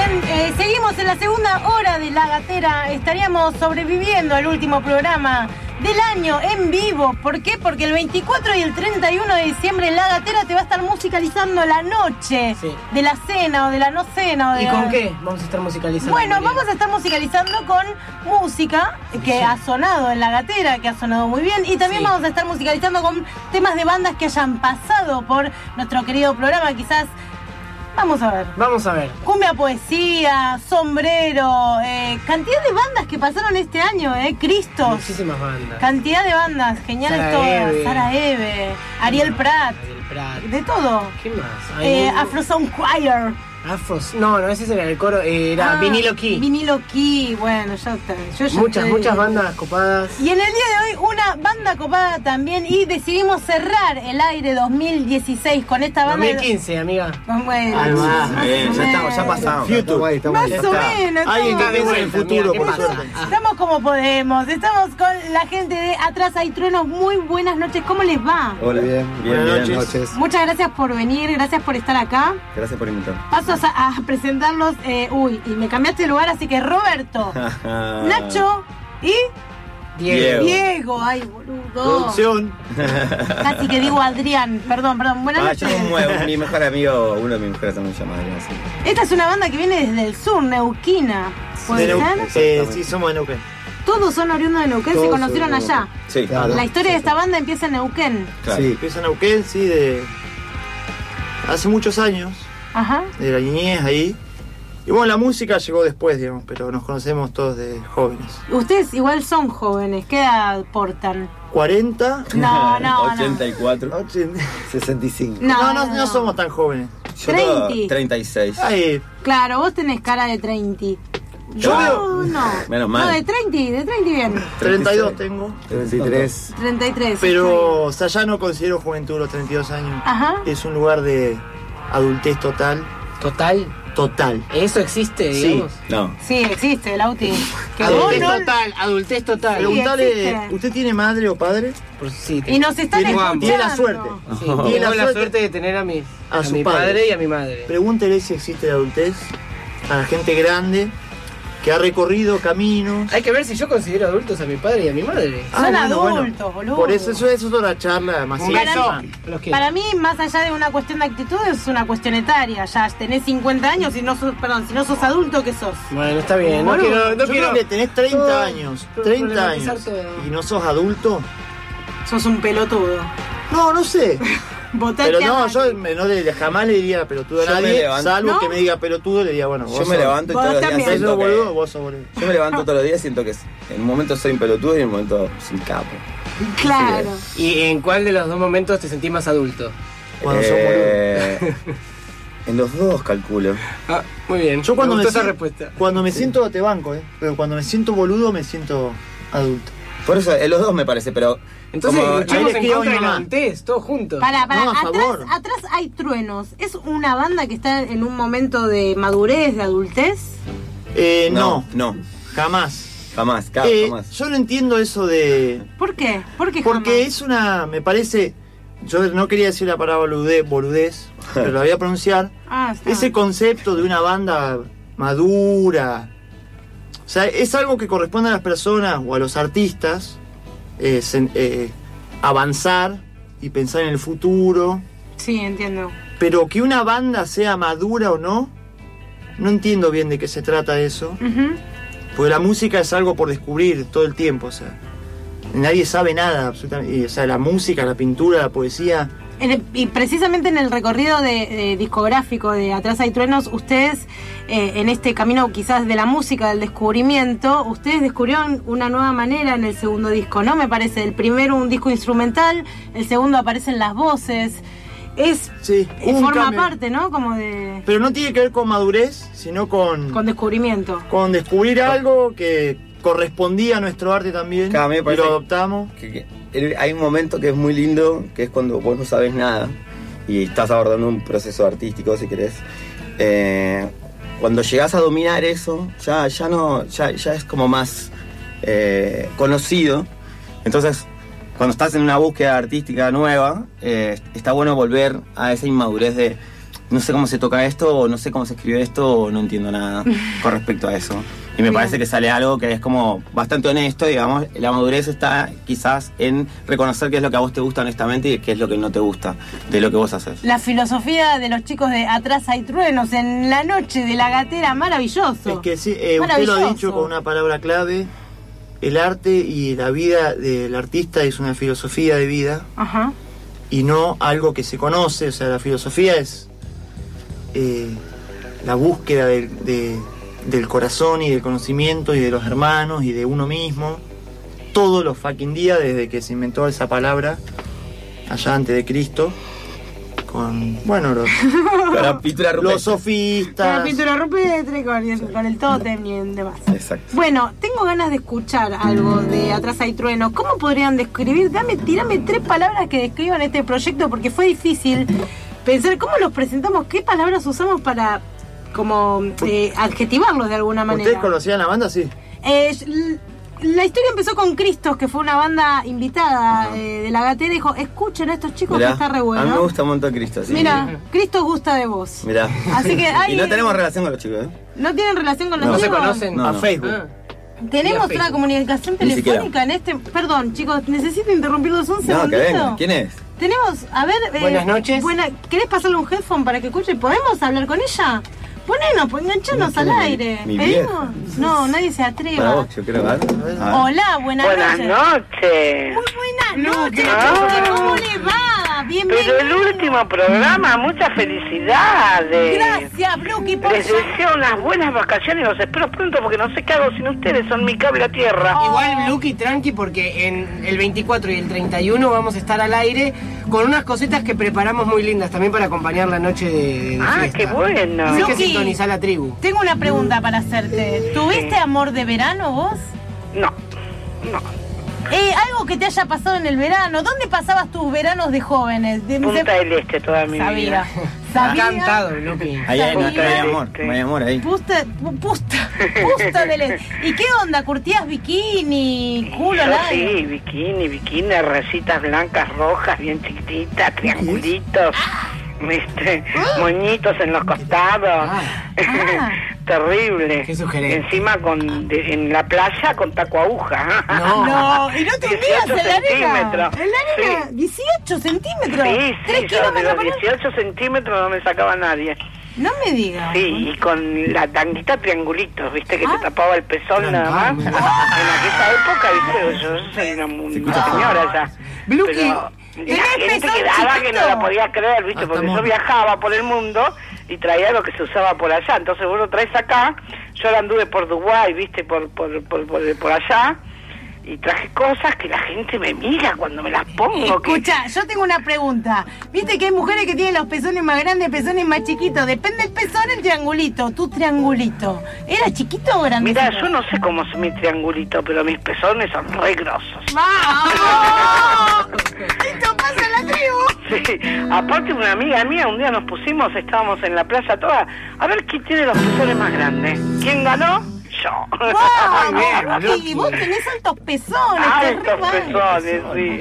La segunda hora de La Gatera estaríamos sobreviviendo al último programa del año en vivo. ¿Por qué? Porque el 24 y el 31 de diciembre La Gatera te va a estar musicalizando la noche de la cena o de la no cena. O de ¿Y con qué vamos a estar musicalizando? Bueno, vamos a estar musicalizando con música que ha sonado en La Gatera, que ha sonado muy bien. Y también vamos a estar musicalizando con temas de bandas que hayan pasado por nuestro querido programa. Quizás, vamos a ver. Cumbia Poesía, Sombrero, cantidad de bandas que pasaron este año, Cristos. Muchísimas bandas. Cantidad de bandas, geniales Sara todas. Eve. Sara Eve, Ariel Prat. De todo. ¿Qué más? Afro Sound Choir. No, ese era el coro, era Vinilo Key. Vinilo Key, bueno, Muchas bandas copadas. Y en el día de hoy una banda copada también, y decidimos cerrar el aire 2016 con esta banda. 2015, amiga. Bueno, ya pasamos. Más o menos. Alguien que piensa en el futuro, por suerte. Estamos como podemos, estamos con la gente de Atrás Hay Truenos. Muy buenas noches, ¿cómo les va? Hola, buenas noches. Muchas gracias por venir, gracias por estar acá. Gracias por invitarme. Paso a presentarlos. Y me cambiaste de lugar, así que Roberto, Nacho y Diego. Ay, boludo. Producción. Casi que digo Adrián. Perdón. Buenas noches. Mi mejor amigo, uno de mis mejores también se llama Adrián. Sí. Esta es una banda que viene desde el sur, Neuquina. ¿Puede ser? Sí, somos de Neuquén. Todos son oriundos de Neuquén, se conocieron allá. Sí, claro. La historia de esta banda empieza en Neuquén. Claro. Sí, empieza en Neuquén, de hace muchos años. Ajá. De la niñez ahí. Y bueno, la música llegó después, digamos, pero nos conocemos todos de jóvenes. Ustedes igual son jóvenes, ¿qué edad portan? 40. No. 84. 65. No somos tan jóvenes. Yo 30. 36. Ahí. Claro, vos tenés cara de 30. Yo veo. No. Menos mal. No, de 30 bien. 32 tengo. 33. 33. Pero, o sea, ya no considero juventud los 32 años. Ajá. Es un lugar de adultez total. ¿Total? Total. ¿Eso existe, digamos? Sí. No. Sí, existe, Lauti. Adultez total. Preguntale, ¿usted tiene madre o padre? Pues sí. Y nos están escuchando. Tiene la suerte. Sí, tengo la suerte de tener a mi padre y a mi madre. Pregúntele si existe la adultez a la gente grande que ha recorrido caminos. Hay que ver si yo considero adultos a mi padre y a mi madre. Son adultos, boludo. Por eso es otra charla más. Para mí, más allá de una cuestión de actitud, es una cuestión etaria. Ya tenés 50 años y no sos, si no sos adulto, ¿qué sos? Bueno, está bien. No quiero que tenés 30 años. 30 años. Y no sos adulto. Sos un pelotudo. No sé. Pero no, yo jamás le diría pelotudo a nadie, salvo que me diga pelotudo, le diría, bueno, vos me levanto y todos los días siento boludo, vos sos boludo. Yo me levanto todos los días y siento que en un momento soy un pelotudo y en un momento soy un capo. Claro. ¿Y en cuál de los dos momentos te sentís más adulto? Cuando sos boludo. En los dos, calculo. Muy bien. Yo cuando me siento, te banco, pero cuando me siento boludo, me siento adulto. Por eso, en los dos me parece, pero... Entonces, luchamos en contra de la adultez, todos juntos. Atrás Hay Truenos. ¿Es una banda que está en un momento de madurez, de adultez? No. Jamás. Jamás. Yo no entiendo eso de... ¿Por qué? Porque es me parece... Yo no quería decir la palabra boludez, pero la voy a pronunciar. Ese concepto de una banda madura... O sea, es algo que corresponde a las personas o a los artistas, avanzar y pensar en el futuro. Sí, entiendo. Pero que una banda sea madura o no entiendo bien de qué se trata eso. Porque la música es algo por descubrir todo el tiempo, o sea, nadie sabe nada, absolutamente. O sea, la música, la pintura, la poesía... Y precisamente en el recorrido discográfico de Atrás Hay Truenos, ustedes, en este camino quizás de la música, del descubrimiento, ustedes descubrieron una nueva manera en el segundo disco, ¿no? Me parece, el primero un disco instrumental, el segundo aparecen las voces, forma parte, ¿no? Como de... Pero no tiene que ver con madurez, sino con descubrimiento. Con descubrir algo que correspondía a nuestro arte también, y lo adoptamos. Hay un momento que es muy lindo, que es cuando vos no sabes nada y estás abordando un proceso artístico, si querés. Cuando llegás a dominar eso, ya es como más conocido. Entonces, cuando estás en una búsqueda artística nueva, está bueno volver a esa inmadurez de no sé cómo se toca esto, o no sé cómo se escribe esto, o no entiendo nada con respecto a eso. Y me parece que sale algo que es como bastante honesto, digamos. La madurez está quizás en reconocer qué es lo que a vos te gusta honestamente y qué es lo que no te gusta de lo que vos haces. La filosofía de los chicos de Atrás hay truenos en la noche de la gatera, maravilloso. Es que sí, usted lo ha dicho con una palabra clave. El arte y la vida del artista es una filosofía de vida. Ajá. Y no algo que se conoce. O sea, la filosofía es la búsqueda del corazón y del conocimiento y de los hermanos y de uno mismo todos los fucking días desde que se inventó esa palabra allá antes de Cristo con, bueno, los sofistas, la pintura rupestre, con el tótem y demás. Exacto. Bueno, tengo ganas de escuchar algo de Atrás hay truenos. ¿Cómo podrían describir? Tírame 3 palabras que describan este proyecto, porque fue difícil pensar cómo los presentamos, qué palabras usamos para como adjetivarlos de alguna manera. ¿Ustedes conocían la banda? Sí. La historia empezó con Cristos, que fue una banda invitada de la gatera, y dijo, escuchen a estos chicos. Mirá, que está re bueno. A mí me gusta un montón Cristos. Sí. Mira, Cristos gusta de vos. Mirá. Así que y no tenemos relación con los chicos, ¿eh? ¿No tienen relación con los chicos? ¿No se conocen? A Facebook. Tenemos una comunicación telefónica en este... Perdón, chicos, necesito interrumpirlos un segundito. No, que venga. ¿Quién es? Tenemos, a ver... Buenas noches. ¿Querés pasarle un headphone para que escuche? ¿Podemos hablar con ella? Ponenos, enganchanos al aire. ¿Pedimos? No, nadie se atreva. Para vos, yo quiero ver. Hola, buenas noches. Muy buenas noches, ¿cómo le va? Bienvenido. Pero el último programa, muchas felicidades. Gracias, Bluqui, por les deseo unas buenas vacaciones y los espero pronto porque no sé qué hago sin ustedes, son mi cable a tierra. Igual, Bluqui, tranqui, porque en el 24 y el 31 vamos a estar al aire con unas cositas que preparamos muy lindas también para acompañar la noche de fiesta. Qué bueno. Así que sintonizá la tribu. Tengo una pregunta para hacerte. ¿Tuviste amor de verano vos? No. Algo que te haya pasado en el verano. ¿Dónde pasabas tus veranos de jóvenes? Punta del Este toda mi vida. Sabía. Encantado, Luqui. Ahí hay amor ahí. Pusta del Este. ¿Y qué onda? ¿Curtías bikini? ¿Culo al aire? Sí, bikini, raycitas blancas, rojas, bien chiquititas, triangulitos. Moñitos en los costados. Terrible. Qué sugerente. Encima en la playa con taco aguja. No, y no te hundías en la arena. En la arena, sí. 18 centímetros. Sí, 3 yo de kilómetros los 18 centímetros no me sacaba nadie. No me digas. Sí, y con la tanguita triangulitos, viste, que te tapaba el pezón nada más. En aquella época, viste, yo soy una señora ya. Bluqui, la gente quedaba que no la podía creer, viste, porque yo viajaba por el mundo y traía lo que se usaba por allá. Entonces vos lo traes acá, yo ahora anduve por Dubái, viste, por allá, y traje cosas que la gente me mira cuando me las pongo. Escucha, yo tengo una pregunta. Viste que hay mujeres que tienen los pezones más grandes, pezones más chiquitos. Depende del pezón, el triangulito. Tu triangulito, ¿era chiquito o grande? Mira, yo no sé cómo es mi triangulito, pero mis pezones son re grosos. ¡Vamos! ¡Esto pasa en la tribu! Sí, aparte una amiga mía, un día nos pusimos, estábamos en la playa toda, a ver quién tiene los pezones más grandes. ¿Quién ganó? Yo. ¡Wow! Y vos tenés altos pezones. Altos pezones, sí.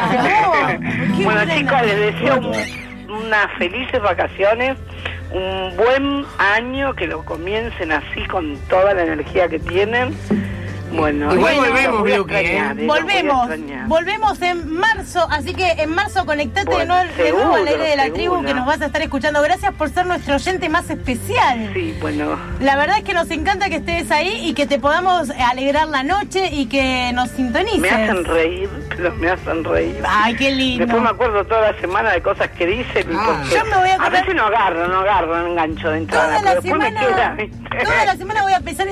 Bueno, chicos, les deseo unas felices vacaciones, un buen año, que lo comiencen así con toda la energía que tienen. Bueno, igual volvemos, volvemos en marzo, así que en marzo conectate de nuevo al aire de la tribu, que nos vas a estar escuchando. Gracias por ser nuestro oyente más especial. Sí, bueno. La verdad es que nos encanta que estés ahí y que te podamos alegrar la noche y que nos sintonices. Me hacen reír, pero me hacen reír. Ay, qué lindo. Después me acuerdo toda la semana de cosas que dicen. Yo me voy a veces no agarro, engancho de entrada. Toda la semana voy a pensar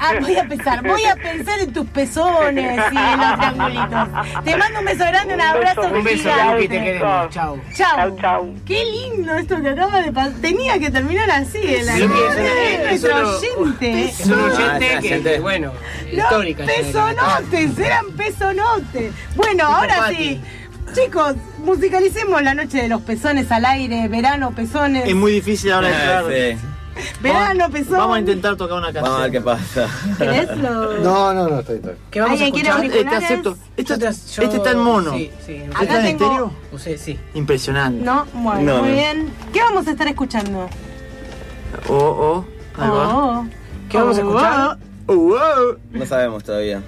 en tus pezones y en los triangulitos. Te mando un beso grande, un abrazo. Un beso, Luqui, te queremos. Chau. Qué lindo esto que acaba de pasar. Tenía que terminar así. Es un oyente que, bueno, histórica. Pesonotes, eran pesonotes. Bueno, ahora sí. Chicos, musicalicemos la noche de los pezones al aire, verano, pezones. Es muy difícil ahora entrar. Verano, pezón. Vamos a intentar tocar una canción. Vamos a ver qué pasa. ¿Queréslo? No, estoy. ¿Qué vamos a escuchar? Te acepto. Este está en mono. Sí. ¿Está en estéreo? Sí. Impresionante. No, bueno, muy bien. ¿Qué vamos a estar escuchando? Ahí va. ¿Qué vamos a escuchar? No sabemos todavía.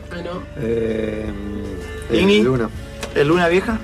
Igni. Luna. ¿El Luna Vieja?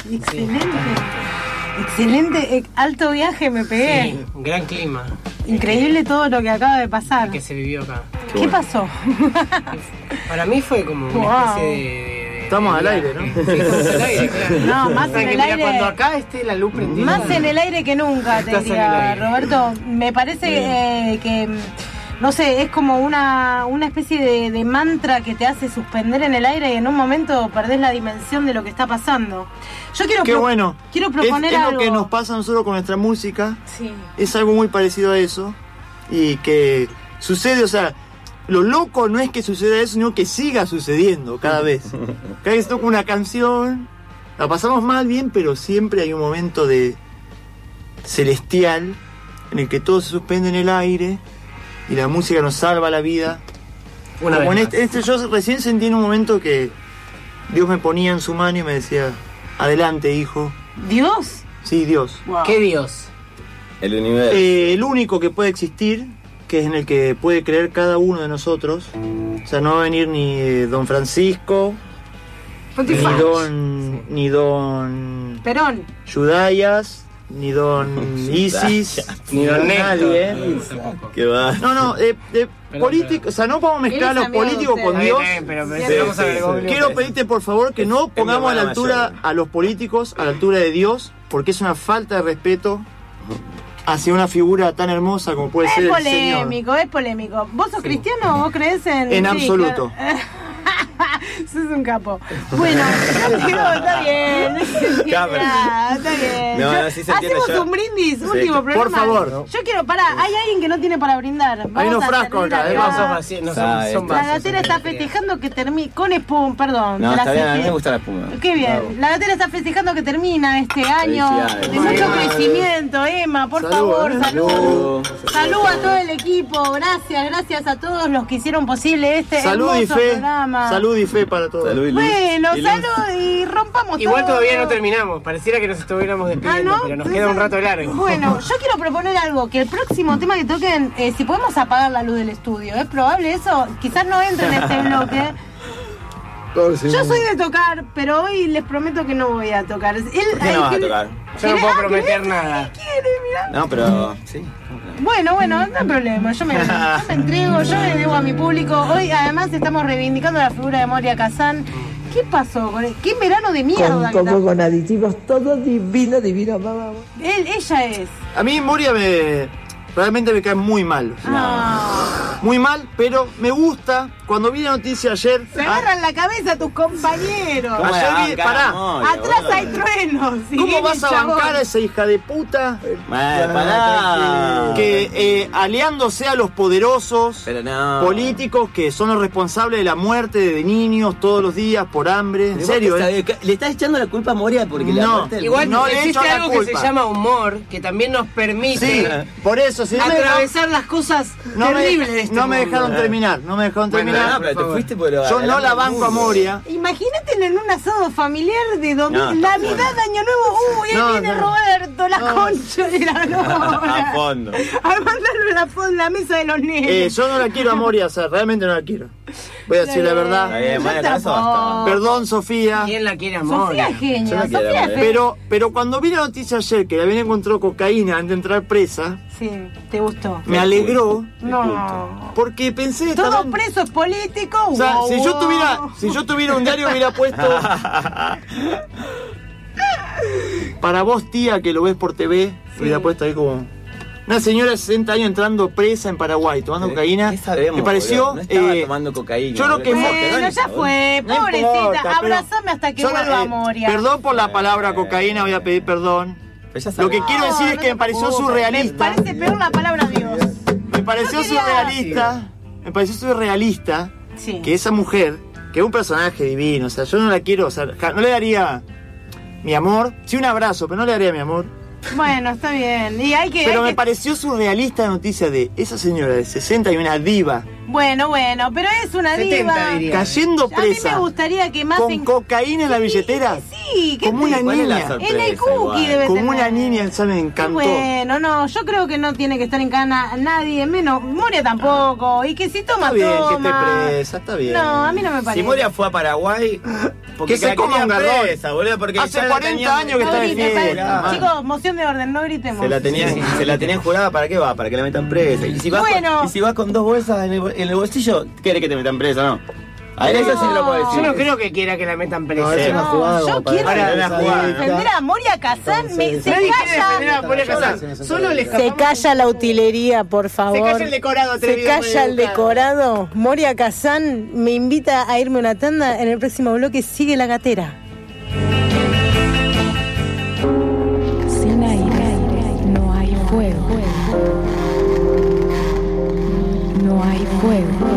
Excelente, alto viaje me pegué. Sí, un gran clima. Increíble todo lo que acaba de pasar. Que se vivió acá. ¿Qué pasó? Para mí fue como una especie de Estamos al aire, ¿no? Sí, estamos al aire, claro. No, más en el aire. Cuando acá esté la luz prendida. Más en el aire que nunca, te diría, Roberto. Me parece que, no sé, es como una especie de mantra que te hace suspender en el aire y en un momento perdés la dimensión de lo que está pasando. Yo quiero quiero proponer algo. algo. Es lo que nos pasa a nosotros con nuestra música. Sí. Es algo muy parecido a eso. Y que sucede, o sea, lo loco no es que suceda eso, sino que siga sucediendo cada vez. Cada vez toco una canción, la pasamos mal, bien, pero siempre hay un momento de celestial en el que todo se suspende en el aire y la música nos salva la vida. Una Como vez en yo recién sentí en un momento que Dios me ponía en su mano y me decía: adelante, hijo. ¿Dios? Sí, Dios. Wow. ¿Qué Dios? El universo. El único que puede existir, que es en el que puede creer cada uno de nosotros. O sea, no va a venir ni Don Francisco, ni don Perón, Yudayas, ni don Isis, ni don nadie. ¿Qué va? No, político, o sea, no podemos mezclar los políticos con Dios. Quiero pedirte por favor que no pongamos a la altura a los políticos, a la altura de Dios, porque es una falta de respeto hacia una figura tan hermosa como puede ser el Señor. Es polémico. ¿Vos sos cristiano o vos creés en...? En absoluto. Sos un capo. Bueno, está bien. Está bien. No, así se entiende. Hacemos un brindis, último programa. Por favor. Yo quiero, hay alguien que no tiene para brindar. Hay unos frascos acá, son La gatera está festejando que termina con espuma, perdón. No, está bien, a mí me gusta la espuma. Qué bien. La gatera está festejando que termina este año de mucho crecimiento. Emma, por favor, salud. Salud a todo el equipo. Gracias a todos los que hicieron posible este hermoso programa. Salud y fe para todos. Bueno, salud y rompamos Igual todo. todavía no terminamos. Pareciera que nos estuviéramos despidiendo, pero nos queda un rato largo. Bueno, yo quiero proponer algo, que el próximo tema que toquen, si podemos apagar la luz del estudio, ¿es probable eso? Quizás no entre en este bloque. Yo soy de tocar, pero hoy les prometo que no voy a tocar. ¿Por qué no vas a tocar? Yo no puedo prometer nada. No, pero sí. Bueno, no hay problema, yo me entrego, yo me debo a mi público. Hoy además estamos reivindicando la figura de Moria Kazan. ¿Qué pasó con él? ¿Qué verano de mierda? Con aditivos, todo divino, mamá. Ella es. A mí Moria realmente me cae muy mal. Muy mal, pero me gusta. Cuando vi la noticia ayer... Se agarran la cabeza tus compañeros. Ayer vi, pará. Atrás hay truenos. ¿Cómo vas a bancar a esa hija de puta? Que aliándose a los poderosos políticos que son los responsables de la muerte de niños todos los días por hambre. En serio, ¿Le estás echando la culpa a Moria porque la muerte del igual no le echo la algo culpa. que se llama humor, que también nos permite por eso, si atravesar las cosas terribles de este no me mundo. dejaron terminar. Pero te fuiste por yo no la banco a Moria. Imagínate en un asado familiar de domingo, Navidad, Año Nuevo. Ahí viene Roberto, la concha de la lora. A fondo. A mandarlo en la mesa de los nenes. Yo no la quiero a Moria, o sea, realmente no la quiero. Voy a decir la verdad. Perdón, Sofía. ¿Quién la quiere a Moria? Sofía es genia, Sofía es genia. Pero cuando vi la noticia ayer que la habían encontrado cocaína antes de entrar presa. Sí, te gustó. Me alegró. No. Porque pensé... ¿Todo preso es político? O sea, si yo tuviera un diario hubiera puesto... Para vos, tía, que lo ves por TV, hubiera puesto ahí como... Una señora de 60 años entrando presa en Paraguay, tomando cocaína. Sabemos, me pareció... no estaba tomando cocaína. Yo creo que ya fue, pobrecita. Abrázame hasta que vuelva Moria. Perdón por la palabra cocaína, voy a pedir perdón. Lo que quiero decir es que me pareció surrealista. Me parece peor la palabra Dios. Me pareció surrealista. Me pareció surrealista que esa mujer, que es un personaje divino, o sea, yo no la quiero, o sea, no le daría mi amor, sí un abrazo, pero no le daría mi amor. Bueno, está bien. Y me pareció surrealista la noticia de esa señora de 60 y una diva Bueno, pero es una 70, diva. diría. Cayendo presa. A mí me gustaría que más... ¿Con cocaína en la billetera? Sí, como una niña. En el cookie debe como tener. una niña, eso me encantó. Bueno, no, yo creo que no tiene que estar en cana nadie, menos Moria tampoco. Y que si toma, Está bien toma. que esté presa, está bien. No, a mí no me parece. Si Moria fue a Paraguay, porque que se coma un garrón. presa, boludo, porque hace ya 40 años que está de fiesta. Chicos, moción de orden, no gritemos. Se la tenían jurada, ¿para qué va? Para que la metan presa. Y si vas con 2 bolsas en el bolsillo, ¿querés que te metan presa, no? A él eso sí lo puedo decir. Yo no creo que quiera que la metan presa. No, es una jugada yo quiero defender a Moria Kazan. Nadie quiere defender a Moria Kazan. Solo le Se calla la utilería, por favor. Se calla el decorado. Se calla el decorado. Moria Kazan me invita a irme a una tanda. En el próximo bloque sigue la gatera. Sin aire no hay fuego. No hay fuego.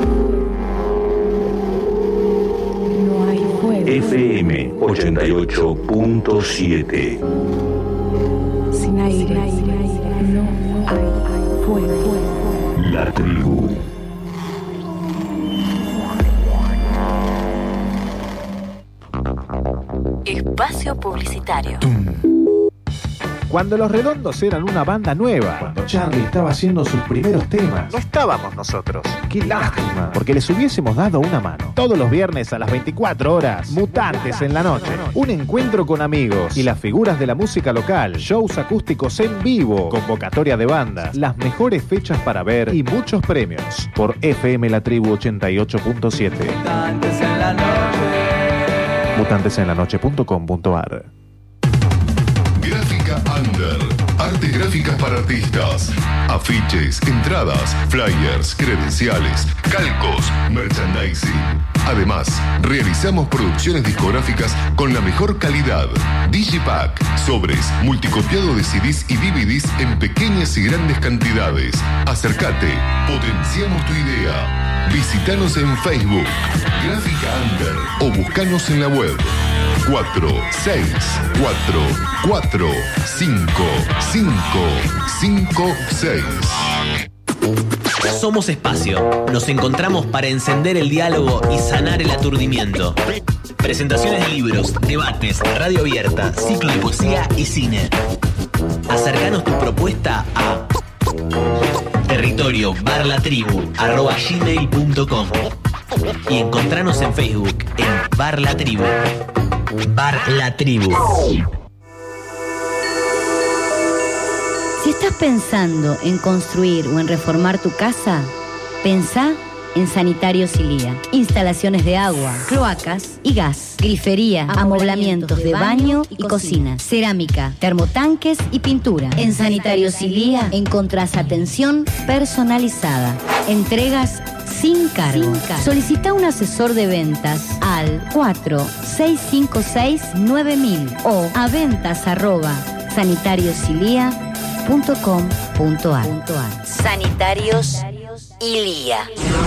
FM 88.7. Sin aire no hay fuego. La tribu. Espacio publicitario. Cuando Los Redondos eran una banda nueva, cuando Charlie estaba haciendo sus primeros temas, no estábamos nosotros. ¡Qué lástima! Porque les hubiésemos dado una mano. Todos los viernes a las 24 horas, Mutantes en la Noche. Un encuentro con amigos y las figuras de la música local, shows acústicos en vivo, convocatoria de bandas, las mejores fechas para ver y muchos premios. Por FM La Tribu 88.7. Mutantes en la noche. Mutantesenlanoche.com.ar. Gráfica Under. Artes gráficas para artistas. Afiches, entradas, flyers, credenciales, calcos, merchandising. Además, realizamos producciones discográficas con la mejor calidad. Digipack, sobres, multicopiado de CDs y DVDs en pequeñas y grandes cantidades. Acércate, potenciamos tu idea. Visítanos en Facebook, Gráfica Under, o buscanos en la web. 4, 6, 4, 4, 5, 5, 5, 6. Somos Espacio. Nos encontramos para encender el diálogo y sanar el aturdimiento. Presentaciones de libros, debates, radio abierta, ciclo de poesía y cine. Acercanos tu propuesta a territorio@gmail.com y encontranos en Facebook en Bar La Tribu. Bar La Tribu. Si estás pensando en construir o en reformar tu casa, pensá en Sanitarios Ilía. Instalaciones de agua, cloacas y gas, grifería, amoblamientos de baño y cocina, cerámica, termotanques y pintura. En Sanitarios Ilía encontrás atención personalizada, entregas sin cargo. Solicita un asesor de ventas al 4656-9000 o a ventas@sanitariosilia.com.ar. Sanitarios Ilía.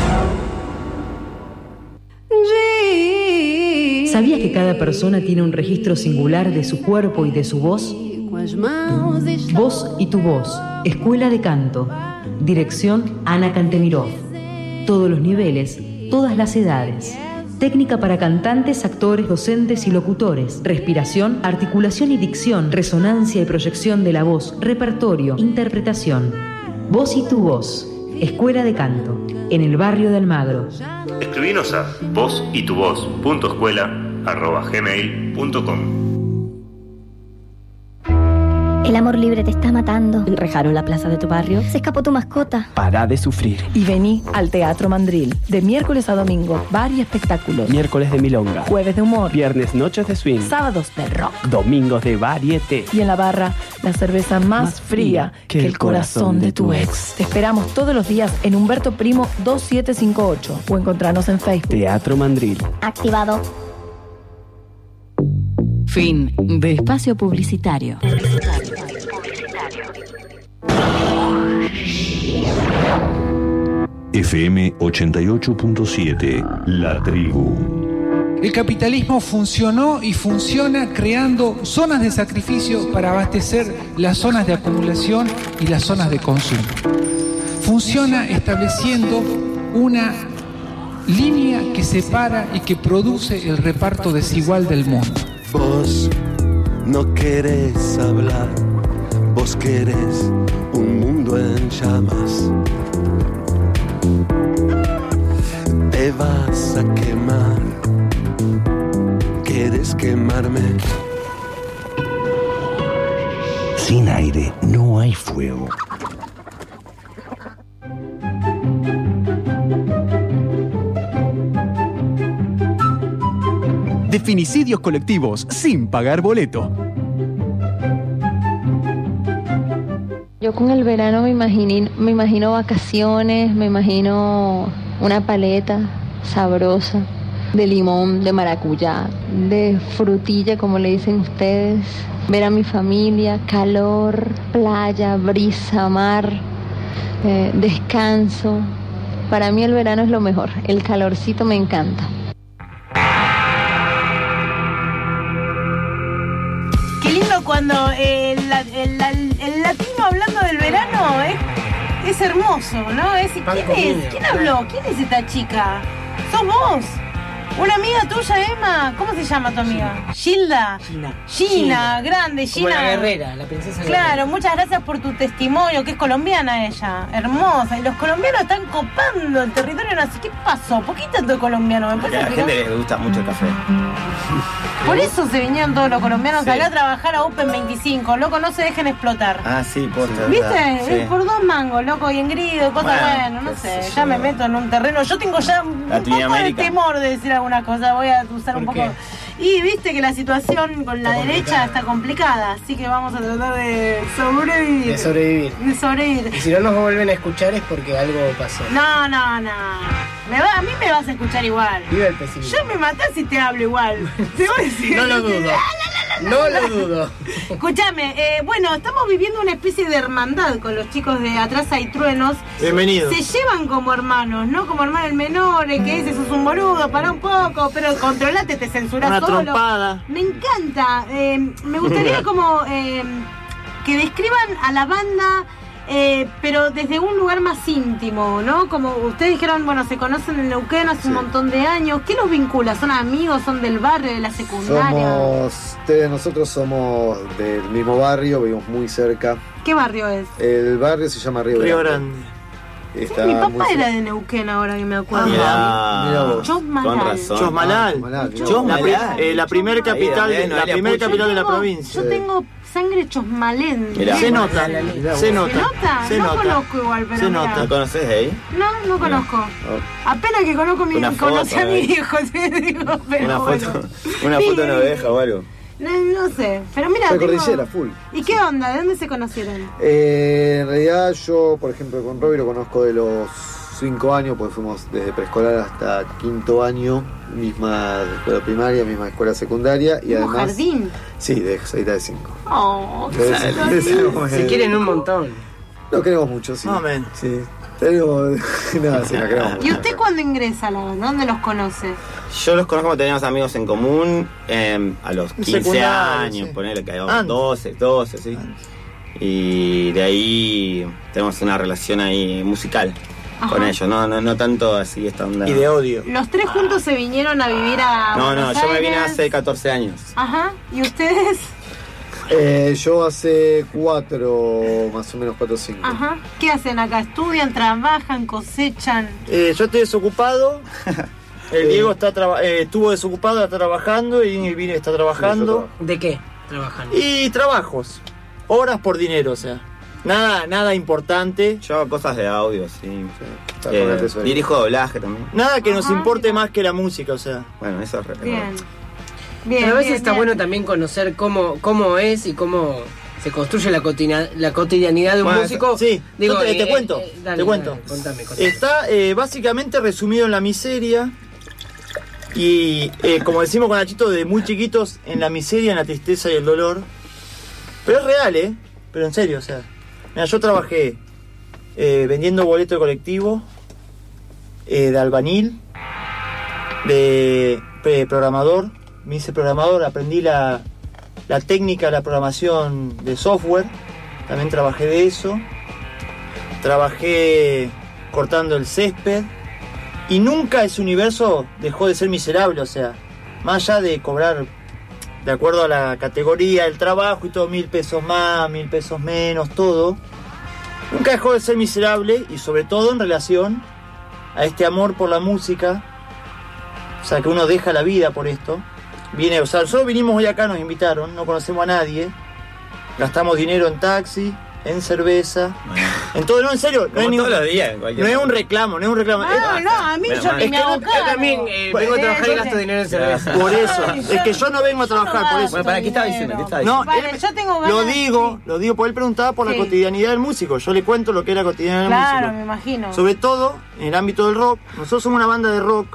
¿Sabías que cada persona tiene un registro singular de su cuerpo y de su voz? Vos y tu voz. Escuela de Canto. Dirección Ana Cantemirov. Todos los niveles, todas las edades. Técnica para cantantes, actores, docentes y locutores. Respiración, articulación y dicción, resonancia y proyección de la voz, repertorio, interpretación. Vos y tu voz. Escuela de Canto. En el barrio de Almagro. Escribinos a vosituvoz.escuela@gmail.com. El amor libre te está matando. ¿Enrejaron la plaza de tu barrio? Se escapó tu mascota. Pará de sufrir Y vení al Teatro Mandril. De miércoles a domingo, bar y espectáculos. Miércoles de milonga, Jueves de humor. viernes noches de swing, Sábados de rock. domingos de varieté. Y en la barra, la cerveza más fría que el corazón de tu ex. Te esperamos todos los días en Humberto Primo 2758 o encontrarnos en Facebook. Teatro Mandril. Activado. Fin de espacio publicitario. FM 88.7. La Tribu. El capitalismo funcionó y funciona creando zonas de sacrificio para abastecer las zonas de acumulación y las zonas de consumo. Funciona estableciendo una línea que separa y que produce el reparto desigual del mundo. Vos no querés hablar, vos querés un mundo en llamas. Te vas a quemar, quieres quemarme. Sin aire no hay fuego. De Finicidios colectivos sin pagar boleto. Yo con el verano me imagino vacaciones, me imagino una paleta sabrosa de limón, de maracuyá, de frutilla, como le dicen ustedes, ver a mi familia, calor, playa, brisa, mar, descanso. Para mí el verano es lo mejor, el calorcito me encanta. Cuando el latino hablando del verano es hermoso, ¿no? ¿Quién habló? ¿Quién es esta chica? ¿Sos vos? ¿Una amiga tuya, Emma? ¿Cómo se llama tu amiga? Gilda. Gina, grande, Gina. Como la guerrera, la princesa Claro, guerrera. Muchas gracias por tu testimonio, que es colombiana ella. Hermosa. Y los colombianos están copando el territorio nacional. ¿Qué pasó? ¿Por qué tanto colombiano? Me Porque a la gente le gusta mucho el café. Por eso se vinieron todos los colombianos acá a trabajar a Open 25, loco, no se dejen explotar. Ah, sí, posta. ¿Viste? Sí. Es por 2 mangos, loco, y engrido, cosas bueno, no sé, ya me meto en un terreno. Yo tengo ya un poco de temor de decir alguna cosa, voy a usar un poco. Y viste que la situación con la derecha está complicada, así que vamos a tratar de sobrevivir. De sobrevivir. Y si no nos vuelven a escuchar es porque algo pasó. No. A mí me vas a escuchar igual. Viva el pesimismo. Yo me matás si te hablo igual. Te voy a decir. No lo dudo. No lo dudo. Escúchame, bueno, estamos viviendo una especie de hermandad con los chicos de Atrás Hay Truenos. Bienvenidos. Se llevan como hermanos, ¿no? Como hermano el menor, que dice, sos un boludo, pará un poco, pero controlate, te censurás una solo. Trompada. Me encanta. Me gustaría como que describan a la banda, pero desde un lugar más íntimo, ¿no? Como ustedes dijeron, bueno, se conocen en Neuquén hace un montón de años. ¿Qué los vincula? ¿Son amigos? ¿Son del barrio, de la secundaria? Nosotros somos del mismo barrio, vivimos muy cerca. ¿Qué barrio es? El barrio se llama Río Grande. Mi papá era de Neuquén, ahora que me acuerdo. Mira vos. Chosmalal. La primer capital de la provincia. Yo tengo sangre chosmalense. Se nota. No conozco igual, pero se nota. ¿No conoces de ahí? No conozco. Apenas que conocí a mi hijo, te digo, pero una foto no deja o algo. No sé, pero mira, cordillera, full. ¿Y qué onda? ¿De dónde se conocieron? En realidad yo, por ejemplo, con Robbie lo conozco de los 5 años, porque fuimos desde preescolar hasta 5º año, misma escuela primaria, misma escuela secundaria y además jardín. Sí, de 6 de 5. Oh, se quieren un montón. Lo queremos mucho, sí. Amén. Sí. Tenemos nada, sí, la queremos mucho. ¿Y usted cuándo ingresa a la banda? ¿Dónde los conoce? Yo los conozco, teníamos amigos en común a los 15 años, sí. Ponele que habíamos 12, sí. Y de ahí tenemos una relación ahí musical. Ajá. Con ellos, no tanto así esta onda. Y de odio. ¿Los tres juntos se vinieron a vivir a Buenos yo Aires? me vine hace 14 años. Ajá, ¿y ustedes? Yo hace 4, más o menos 4 o 5. Ajá, ¿qué hacen acá? ¿Estudian, trabajan, cosechan? Yo estoy desocupado. El Diego estuvo desocupado, está trabajando y Vine está trabajando. Sí, ¿de qué trabajan? Y trabajos. Horas por dinero, o sea. Nada importante. Yo hago cosas de audio, sí. Dirijo doblaje también. Nada que nos importe más que la música, o sea. Bueno, eso es Bien. Pero a veces está bueno también conocer cómo es y cómo se construye la cotidianidad de un músico. Sí, digo, te cuento. Contame. Está básicamente resumido en la miseria. Y como decimos con Nachito, de muy chiquitos, en la miseria, en la tristeza y el dolor. Pero es real, pero en serio, o sea. Mira, yo trabajé vendiendo boleto de colectivo, de albañil, de programador. Me hice programador, aprendí la técnica de la programación de software. También trabajé de eso. Trabajé cortando el césped. Y nunca ese universo dejó de ser miserable, o sea, más allá de cobrar de acuerdo a la categoría del trabajo y todo, 1.000 pesos más, 1.000 pesos menos, todo, nunca dejó de ser miserable, y sobre todo en relación a este amor por la música, o sea, que uno deja la vida por esto. Viene, o sea, nosotros vinimos hoy acá, nos invitaron, no conocemos a nadie, gastamos dinero en taxi, en cerveza, en todo, no, en serio, no es todos los días, no es un reclamo, no es un reclamo. No, a mí yo ni me hago cargo. Yo también vengo a trabajar y gasto dinero en cerveza. Por eso, es que yo no vengo a trabajar, por eso. Bueno, ¿para qué estaba diciendo? No, vale, yo tengo ganas. Lo digo, porque él preguntaba por la cotidianidad del músico. Yo le cuento lo que era cotidianidad del músico. Claro, me imagino. Sobre todo en el ámbito del rock. Nosotros somos una banda de rock,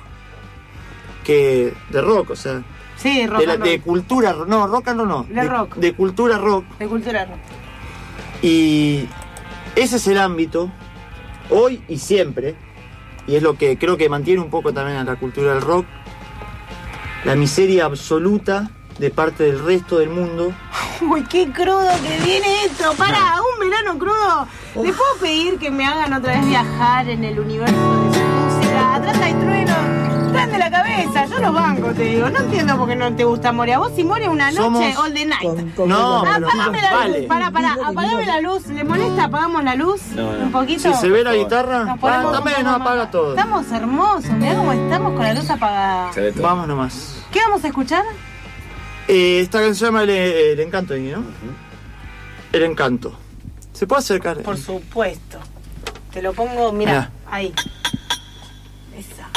o sea. Sí, rock and roll. De cultura, no, rock and roll no. De rock. De cultura rock. De cultura rock. Y ese es el ámbito, hoy y siempre, y es lo que creo que mantiene un poco también a la cultura del rock, la miseria absoluta de parte del resto del mundo. Uy, qué crudo que viene esto. Para, un verano crudo. ¿Le puedo pedir que me hagan otra vez viajar en el universo de su música? Atrás hay truenos. Están de la cabeza, yo los banco, te digo. No entiendo por qué no te gusta Moria. Vos si Moria una noche, all the night. No, apagame la vale. luz. Apagame la luz. ¿Le molesta? ¿Apagamos la luz? No. Un poquito. Si se ve la guitarra, también no más. apaga todo. Estamos hermosos, mirá cómo estamos con la luz apagada. Vamos nomás. ¿Qué vamos a escuchar? Esta canción se llama El Encanto, ¿no? El Encanto. ¿Se puede acercar? Por supuesto. Te lo pongo, mirá. Ahí. Esa.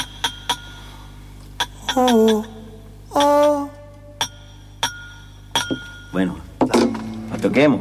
Bueno, la toquemos.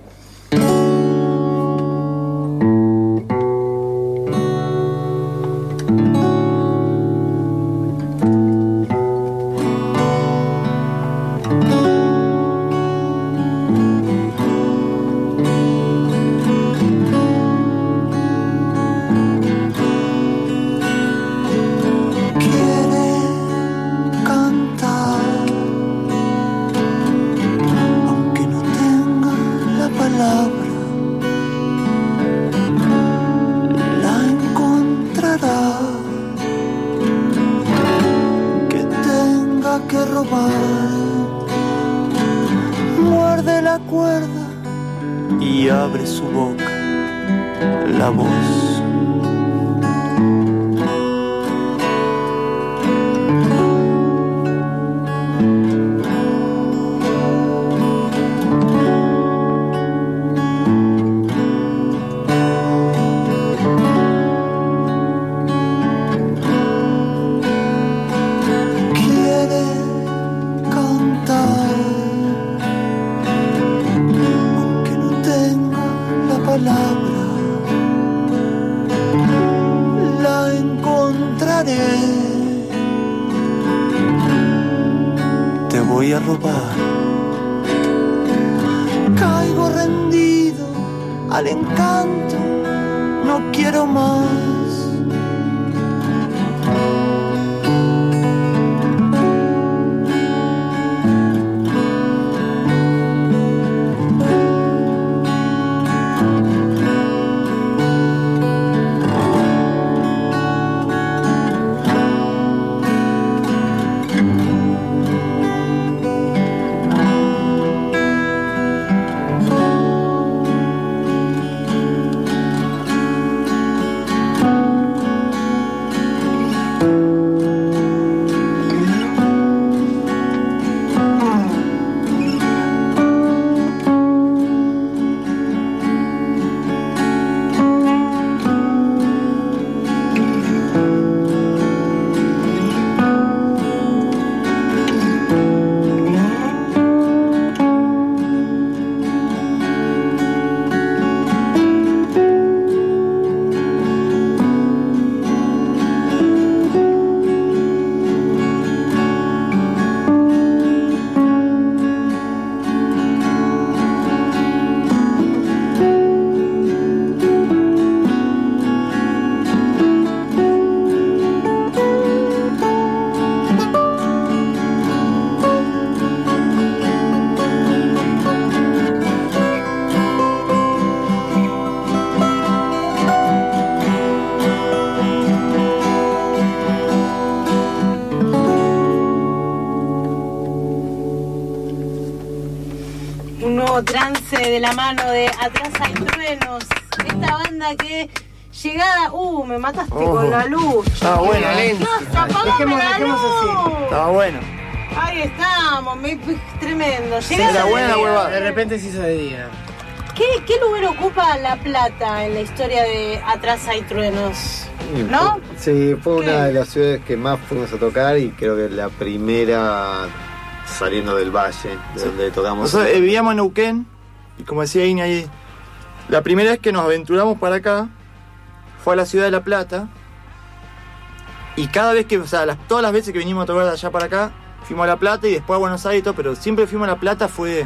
Muerde la cuerda y abre su boca, la voz. Voy a robar. Caigo rendido al encanto, no quiero más. trance de la mano de Atrás hay truenos. Esta banda que llegada... me mataste con la luz. Estaba bueno, Dejemos así. Estaba bueno. Ahí estamos, tremendo. Era buena la huevada. De repente se hizo de día. ¿Qué lugar ocupa La Plata en la historia de Atrás hay truenos? ¿No? Sí, fue una de las ciudades que más fuimos a tocar y creo que la primera saliendo del valle, de donde tocamos. Nosotros vivíamos en Neuquén y como decía Ine ahí, la primera vez que nos aventuramos para acá fue a la ciudad de La Plata y cada vez que, todas las veces que vinimos a tocar de allá para acá, fuimos a La Plata y después a Buenos Aires y todo, pero siempre fuimos a La Plata, fue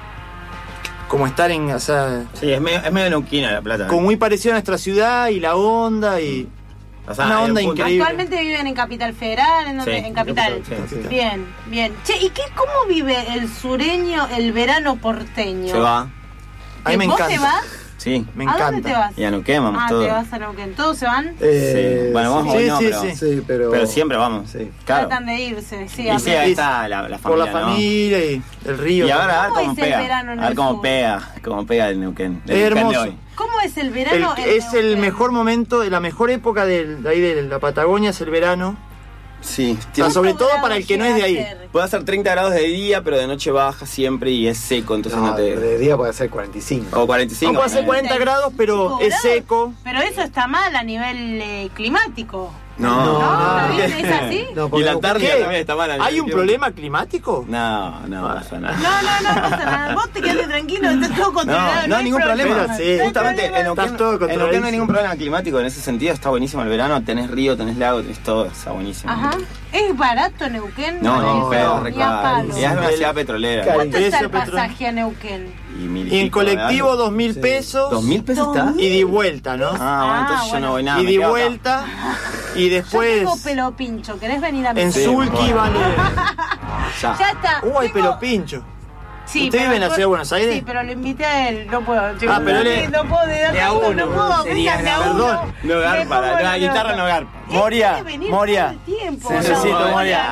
como estar en, sí, es medio neuquina La Plata. Como muy parecido a nuestra ciudad y la onda y... una onda increíble. Actualmente viven en Capital Federal, en Capital. Sí. Bien. Che, ¿y cómo vive el sureño el verano porteño? Se va. A mí me encanta. ¿Vos te vas? Sí. Me encanta. ¿A dónde te vas? Y a Neuquén vamos todos. Te vas a Neuquén. ¿Todos se van? Sí. Bueno, vamos sí, pero siempre vamos. Sí. Claro. Tratan de irse, sí. Y sí, ahí está la familia, por la familia, ¿no? Y el río. Y ahora a ver cómo pega. A ver cómo pega el Neuquén. Es hermoso. ¿Cómo es el verano? Es el mejor momento, la mejor época de ahí de la Patagonia es el verano. Sí. Sobre todo para el que no es de ahí. Puede hacer 30 grados de día, pero de noche baja siempre y es seco, entonces no te... De día puede ser 45. O 45. No puede ser 40 grados, pero es seco. Pero eso está mal a nivel climático. No. ¿Es así? Y la tarde también está mal. ¿Hay un problema climático? No pasa nada. No pasa nada. Vos te quedaste tranquilo, estás todo controlado. No hay ningún problema. Sí. Justamente en Neuquén no hay ningún problema climático en ese sentido. Está buenísimo el verano. Tenés río, tenés lago, tenés todo. Está buenísimo. Ajá. ¿Es barato Neuquén? No, ni caro. Y es una ciudad petrolera. ¿Cuánto está el pasaje a Neuquén? Y en colectivo 2.000 pesos. ¿2.000 pesos está? Y de vuelta, ¿no? Bueno, entonces yo no voy nada. Y de vuelta. Y después. Yo tengo pelo pincho, ¿querés venir a mi en Sulki vale. Ya está. Hay pelo pincho. Sí, ¿Usted vive en la ciudad de Buenos Aires? Sí, pero lo invité a él, no puedo. Pero no puedo de a uno. No puedo, perdón. No garpa, la guitarra no garpa. Moria. Necesito Moria.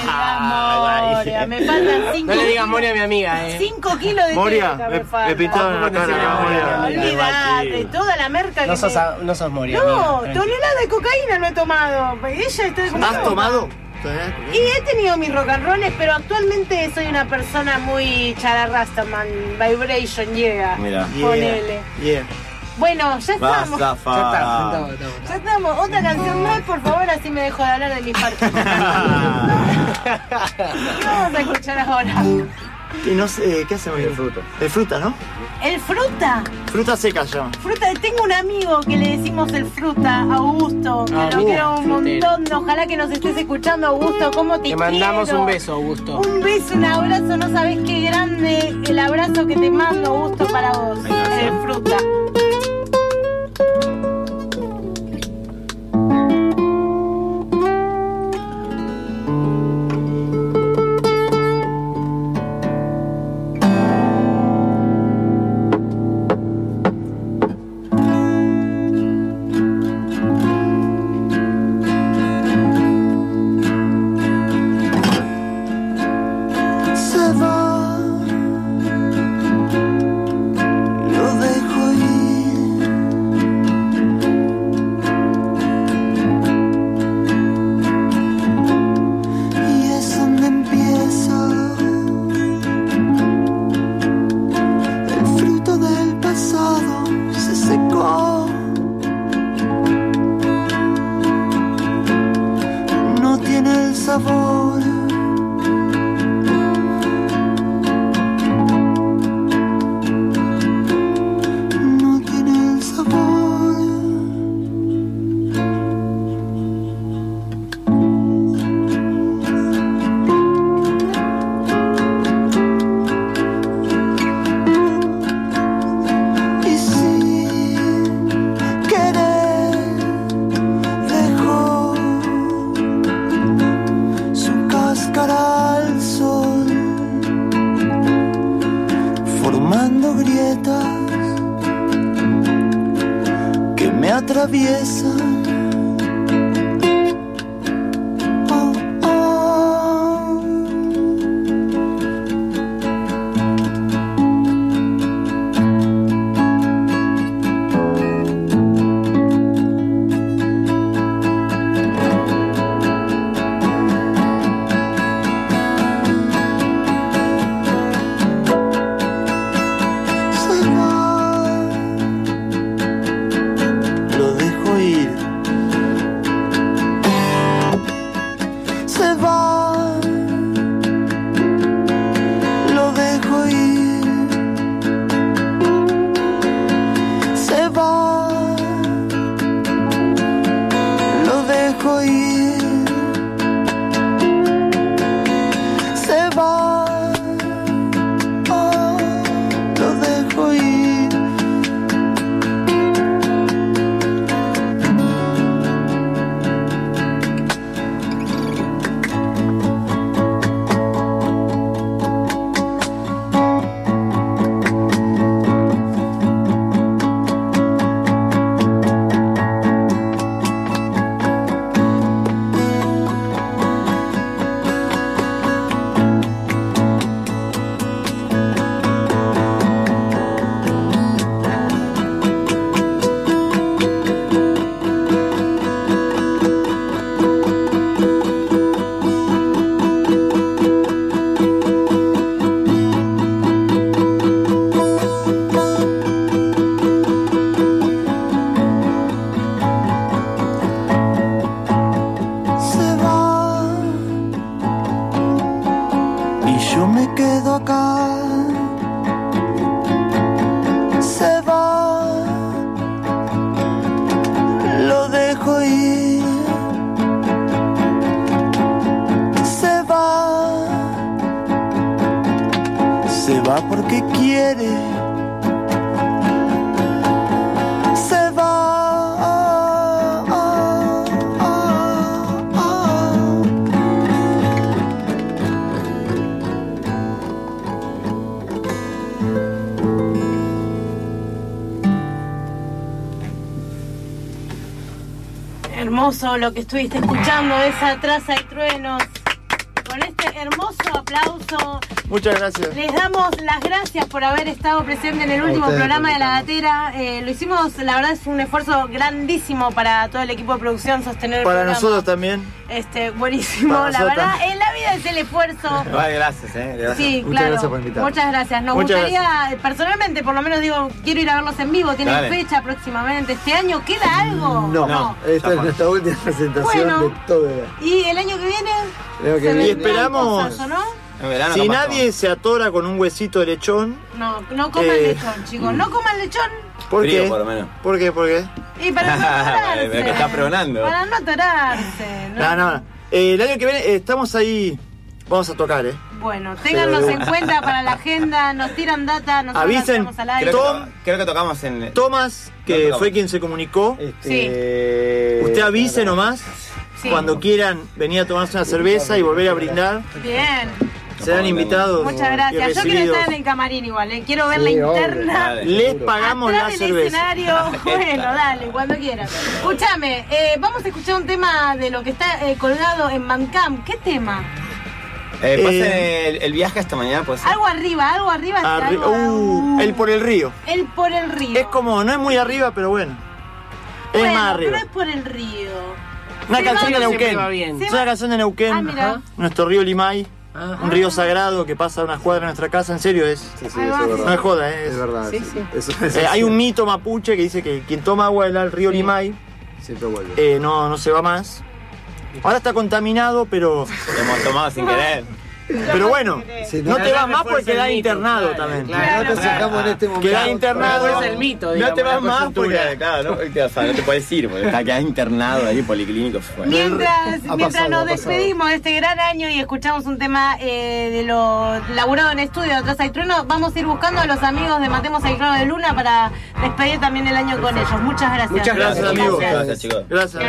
Moria, me faltan 5 No le digas Moria a mi amiga, 5 kilos de Moria, me pintaron la cara. Olvídate, toda la merca que no sos Moria. No, tonelada de cocaína no he tomado. Ella está... ¿Has tomado? Y he tenido mis rock and rolls, pero actualmente soy una persona muy chararrastaman, vibration, llega. Mira. Ponele. Bueno, ya estamos. Ya estamos. Otra canción más, por favor, así me dejo de hablar de mis partes. ¿Qué vamos a escuchar ahora? Y no sé, ¿qué hacemos? El fruta, ¿no? ¿El fruta? Fruta seca se llama. Fruta, tengo un amigo que le decimos el fruta, Augusto, que lo quiero un montón. Ojalá que nos estés escuchando, Augusto. ¿Cómo te quiero? Te mandamos un beso, Augusto. Un beso, un abrazo. No sabés qué grande el abrazo que te mando, Augusto, para vos. El fruta. Hermoso lo que estuviste escuchando, esa traza de truenos. Con este hermoso aplauso. Muchas gracias. Les damos las gracias por haber estado presente en el último programa de La Gatera. Lo hicimos, la verdad es un esfuerzo grandísimo para todo el equipo de producción sostener el programa. Para nosotros también. Buenísimo, para la verdad, en la vida es el esfuerzo. Gracias, gracias. Sí, Muchas claro. gracias por invitarme. Muchas gracias. Nos gustaría, personalmente, por lo menos digo, quiero ir a verlos en vivo. ¿Tienen fecha próximamente? ¿Este año queda algo? No. Esta es nuestra última presentación de todo el año. ¿Y el año que viene? Y esperamos, cosas, ¿no? si nadie se atora con un huesito de lechón. No coman lechón, chicos. No coman lechón. ¿Por Frío, qué? por lo menos. ¿Por qué? Y para no atorarse. Que está pregonando. Para no atorarse. No. El año que viene estamos ahí. Vamos a tocar, Bueno, téngannos en cuenta para la agenda. Nos tiran data. Nosotros avisen. al aire. Creo que tocamos en... Tomás, que fue quien se comunicó. Usted avise nomás. Sí. Cuando quieran venir a tomarse una cerveza y volver a brindar. Bien. Serán invitados. Muchas gracias. Yo quiero estar en el camarín igual. Quiero ver la interna. Dale, les pagamos la cerveza. Escenario. Bueno, dale, cuando quieras. Escúchame, vamos a escuchar un tema de lo que está colgado en Bandcamp. ¿Qué tema? El viaje hasta mañana, pues. Algo arriba. El por el río. El por el río. Es como, no es muy arriba, pero bueno. Es más arriba. Pero es por el río. Una canción de Neuquén. Es una canción de Neuquén. Nuestro río Limay. Un río sagrado que pasa a una cuadra de nuestra casa. En serio es. Sí, eso es verdad. No es joda, es verdad. Hay un mito mapuche que dice que quien toma agua del río Limay siempre vuelve. No se va más. Ahora está contaminado, pero. Hemos tomado sin querer. Pero bueno, no te vas más porque quedás internado también. No te sacamos en este momento. Quedás internado. Es el mito, no te vas más porque, claro, no te puedes ir, porque quedás internado ahí, policlínico. Mientras nos despedimos de este gran año y escuchamos un tema de lo laburado en estudio de Traza y Trueno, vamos a ir buscando a los amigos de Matemos al Claro de Luna para despedir también el año con ellos. Muchas gracias. Muchas gracias, amigos. Gracias, chicos. Gracias.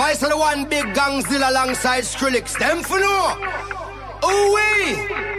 Vice of the one big gang still alongside Skrillex. Them for no. Ooh-wee.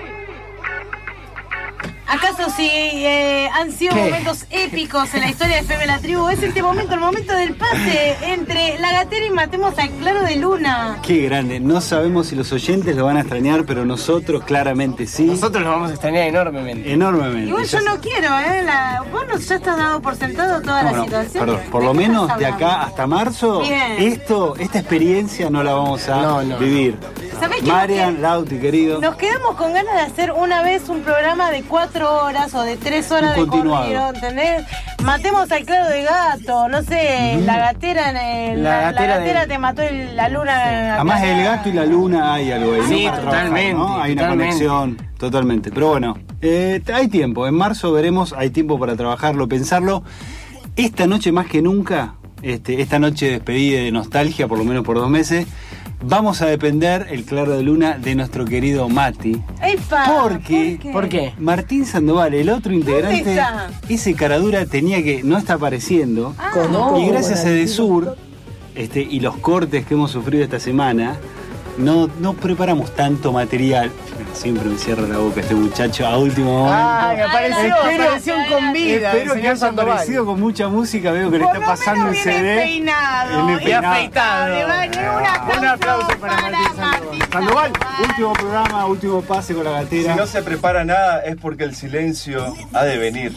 ¿Acaso si han sido momentos épicos en la historia de FM La Tribu? Es este momento, el momento del pase entre La Gatera y Matemos al Claro de Luna. Qué grande. No sabemos si los oyentes lo van a extrañar, pero nosotros claramente sí. Nosotros lo vamos a extrañar enormemente. Enormemente. Igual yo no quiero, vos ya estás dado por sentado toda la situación. Perdón, por lo menos de acá hasta marzo, esta experiencia no la vamos a vivir. Marian, Lauti, querido. Nos quedamos con ganas de hacer una vez un programa de 4 horas o de 3 horas de corrido, ¿entendés? Matemos al Claro de Gato, no sé, la gatera la gatera te mató la luna. Además del gato y la luna hay algo ahí. Sí, ¿no? totalmente. Trabajar, ¿no? Hay una conexión, totalmente. Pero bueno, hay tiempo, en marzo veremos, hay tiempo para trabajarlo, pensarlo. Esta noche más que nunca, esta noche de despedida de nostalgia, por lo menos por 2 meses, vamos a depender, el Claro de Luna, de nuestro querido Mati. ¡Epa! ¿Por qué? Martín Sandoval, el otro integrante, ese caradura no está apareciendo. Y gracias a Edesur y los cortes que hemos sufrido esta semana, no preparamos tanto material. Siempre me cierra la boca este muchacho a último momento. Apareció con vida. Espero que haya aparecido con mucha música. Veo que le está pasando un CD. Peinado. Y afeitado. Un aplauso para Martín Sandoval, último programa, último pase con La Gatera. Si no se prepara nada es porque el silencio ha de venir.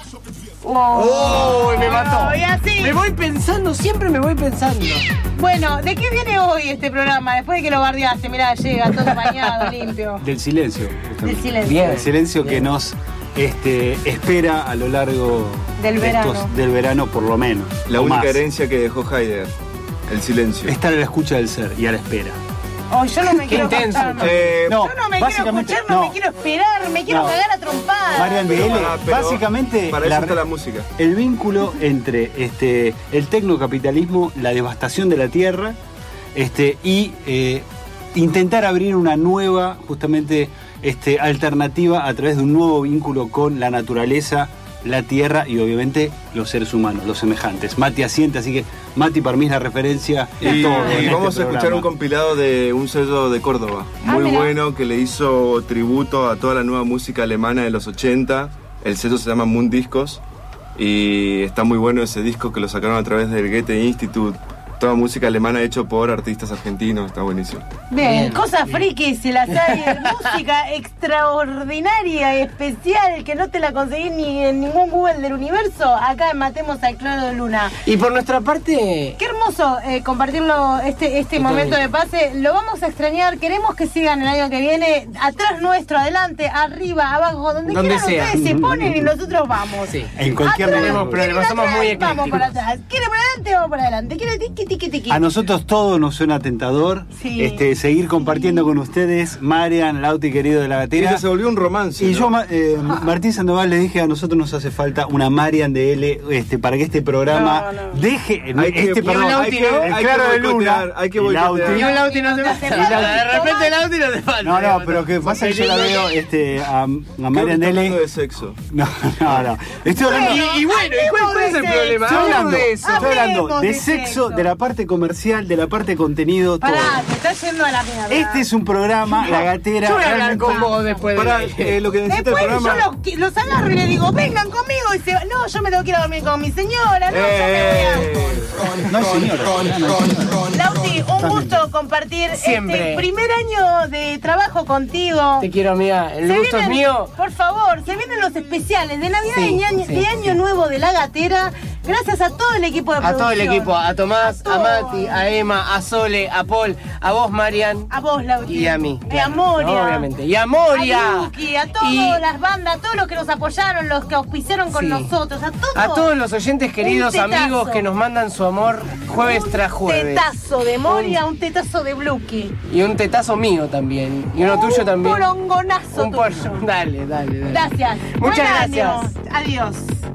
Me mató. Y así. Siempre me voy pensando. Bueno, ¿de qué viene hoy este programa? Después de que lo bardeaste, mirá, llega todo bañado, limpio. Del silencio. Del silencio. Bien. El silencio que nos espera a lo largo del verano, por lo menos. La única herencia que dejó Heidegger, el silencio. Estar a la escucha del ser y a la espera. Yo no me quiero escuchar. Yo no me quiero escuchar, no me quiero esperar, me quiero cagar a trompadas. Marian de L, básicamente para eso está la música. El vínculo entre el tecnocapitalismo, la devastación de la tierra, y intentar abrir una nueva, justamente, alternativa a través de un nuevo vínculo con la naturaleza, la tierra y obviamente los seres humanos, los semejantes. Mati asiente, así que Mati para mí es la referencia de todo. Y vamos a escuchar un compilado de un sello de Córdoba, muy bueno, que le hizo tributo a toda la nueva música alemana de los 80. El sello se llama Moon Discos y está muy bueno ese disco que lo sacaron a través del Goethe Institute. Toda música alemana hecho por artistas argentinos, está buenísimo. Bien, cosas frikis, si las hay, música extraordinaria y especial que no te la conseguís ni en ningún Google del universo, acá en Matemos al Claro de Luna. Y por nuestra parte... Qué hermoso compartirlo, este momento de pase, lo vamos a extrañar, queremos que sigan el año que viene, atrás nuestro, adelante, arriba, abajo, donde quieran sea. Ustedes se ponen y nosotros vamos. Sí. En cualquier tenemos problemas, somos muy eclécticos. Vamos por atrás, quiere por adelante, vamos por adelante, quiere tiki. A nosotros todo nos suena tentador, seguir compartiendo con ustedes, Marian, Lauti, querido de La Gatera. Ella se volvió un romance. Y yo, Martín Sandoval, le dije, a nosotros nos hace falta una Marian de L, para que este programa deje el Claro de Luna. Hay que boicotear. Y un Lauti no se falta. De repente Lauti no se falta. No, pero que pasa que yo la veo a Marian de L. Hablando de sexo. No. Estoy hablando. Y bueno, ¿cuál es el problema? Estoy hablando de sexo, de la parte comercial, de la parte de contenido. Pará, te estás yendo a la mierda. Este es un programa, La Gatera. Yo voy a hablar con vos después de lo que necesita el programa. Yo los agarro y les digo, vengan conmigo. Y no, yo me tengo que ir a dormir con mi señora. No, yo me voy a... No, señora. Lauti, un gusto compartir siempre este primer año de trabajo contigo. Te quiero, amiga. El gusto es mío. Por favor, se vienen los especiales de Navidad de Año Nuevo de La Gatera. Gracias a todo el equipo de producción. A todo el equipo, a Tomás, a Mati, a Emma, a Sole, a Paul, a vos, Marian. A vos, Lauti. Y a mí. Y a Moria. Obviamente. Y a Moria. A Luki, a todas las bandas, a todos los que nos apoyaron, los que auspiciaron con nosotros, a todos. A todos los oyentes queridos, amigos que nos mandan su amor jueves tras jueves. Un tetazo de Moria, un tetazo de Bluki. Y un tetazo mío también. Y uno tuyo también. Un porongonazo tuyo. Dale. Gracias. Muchas gracias. Adiós.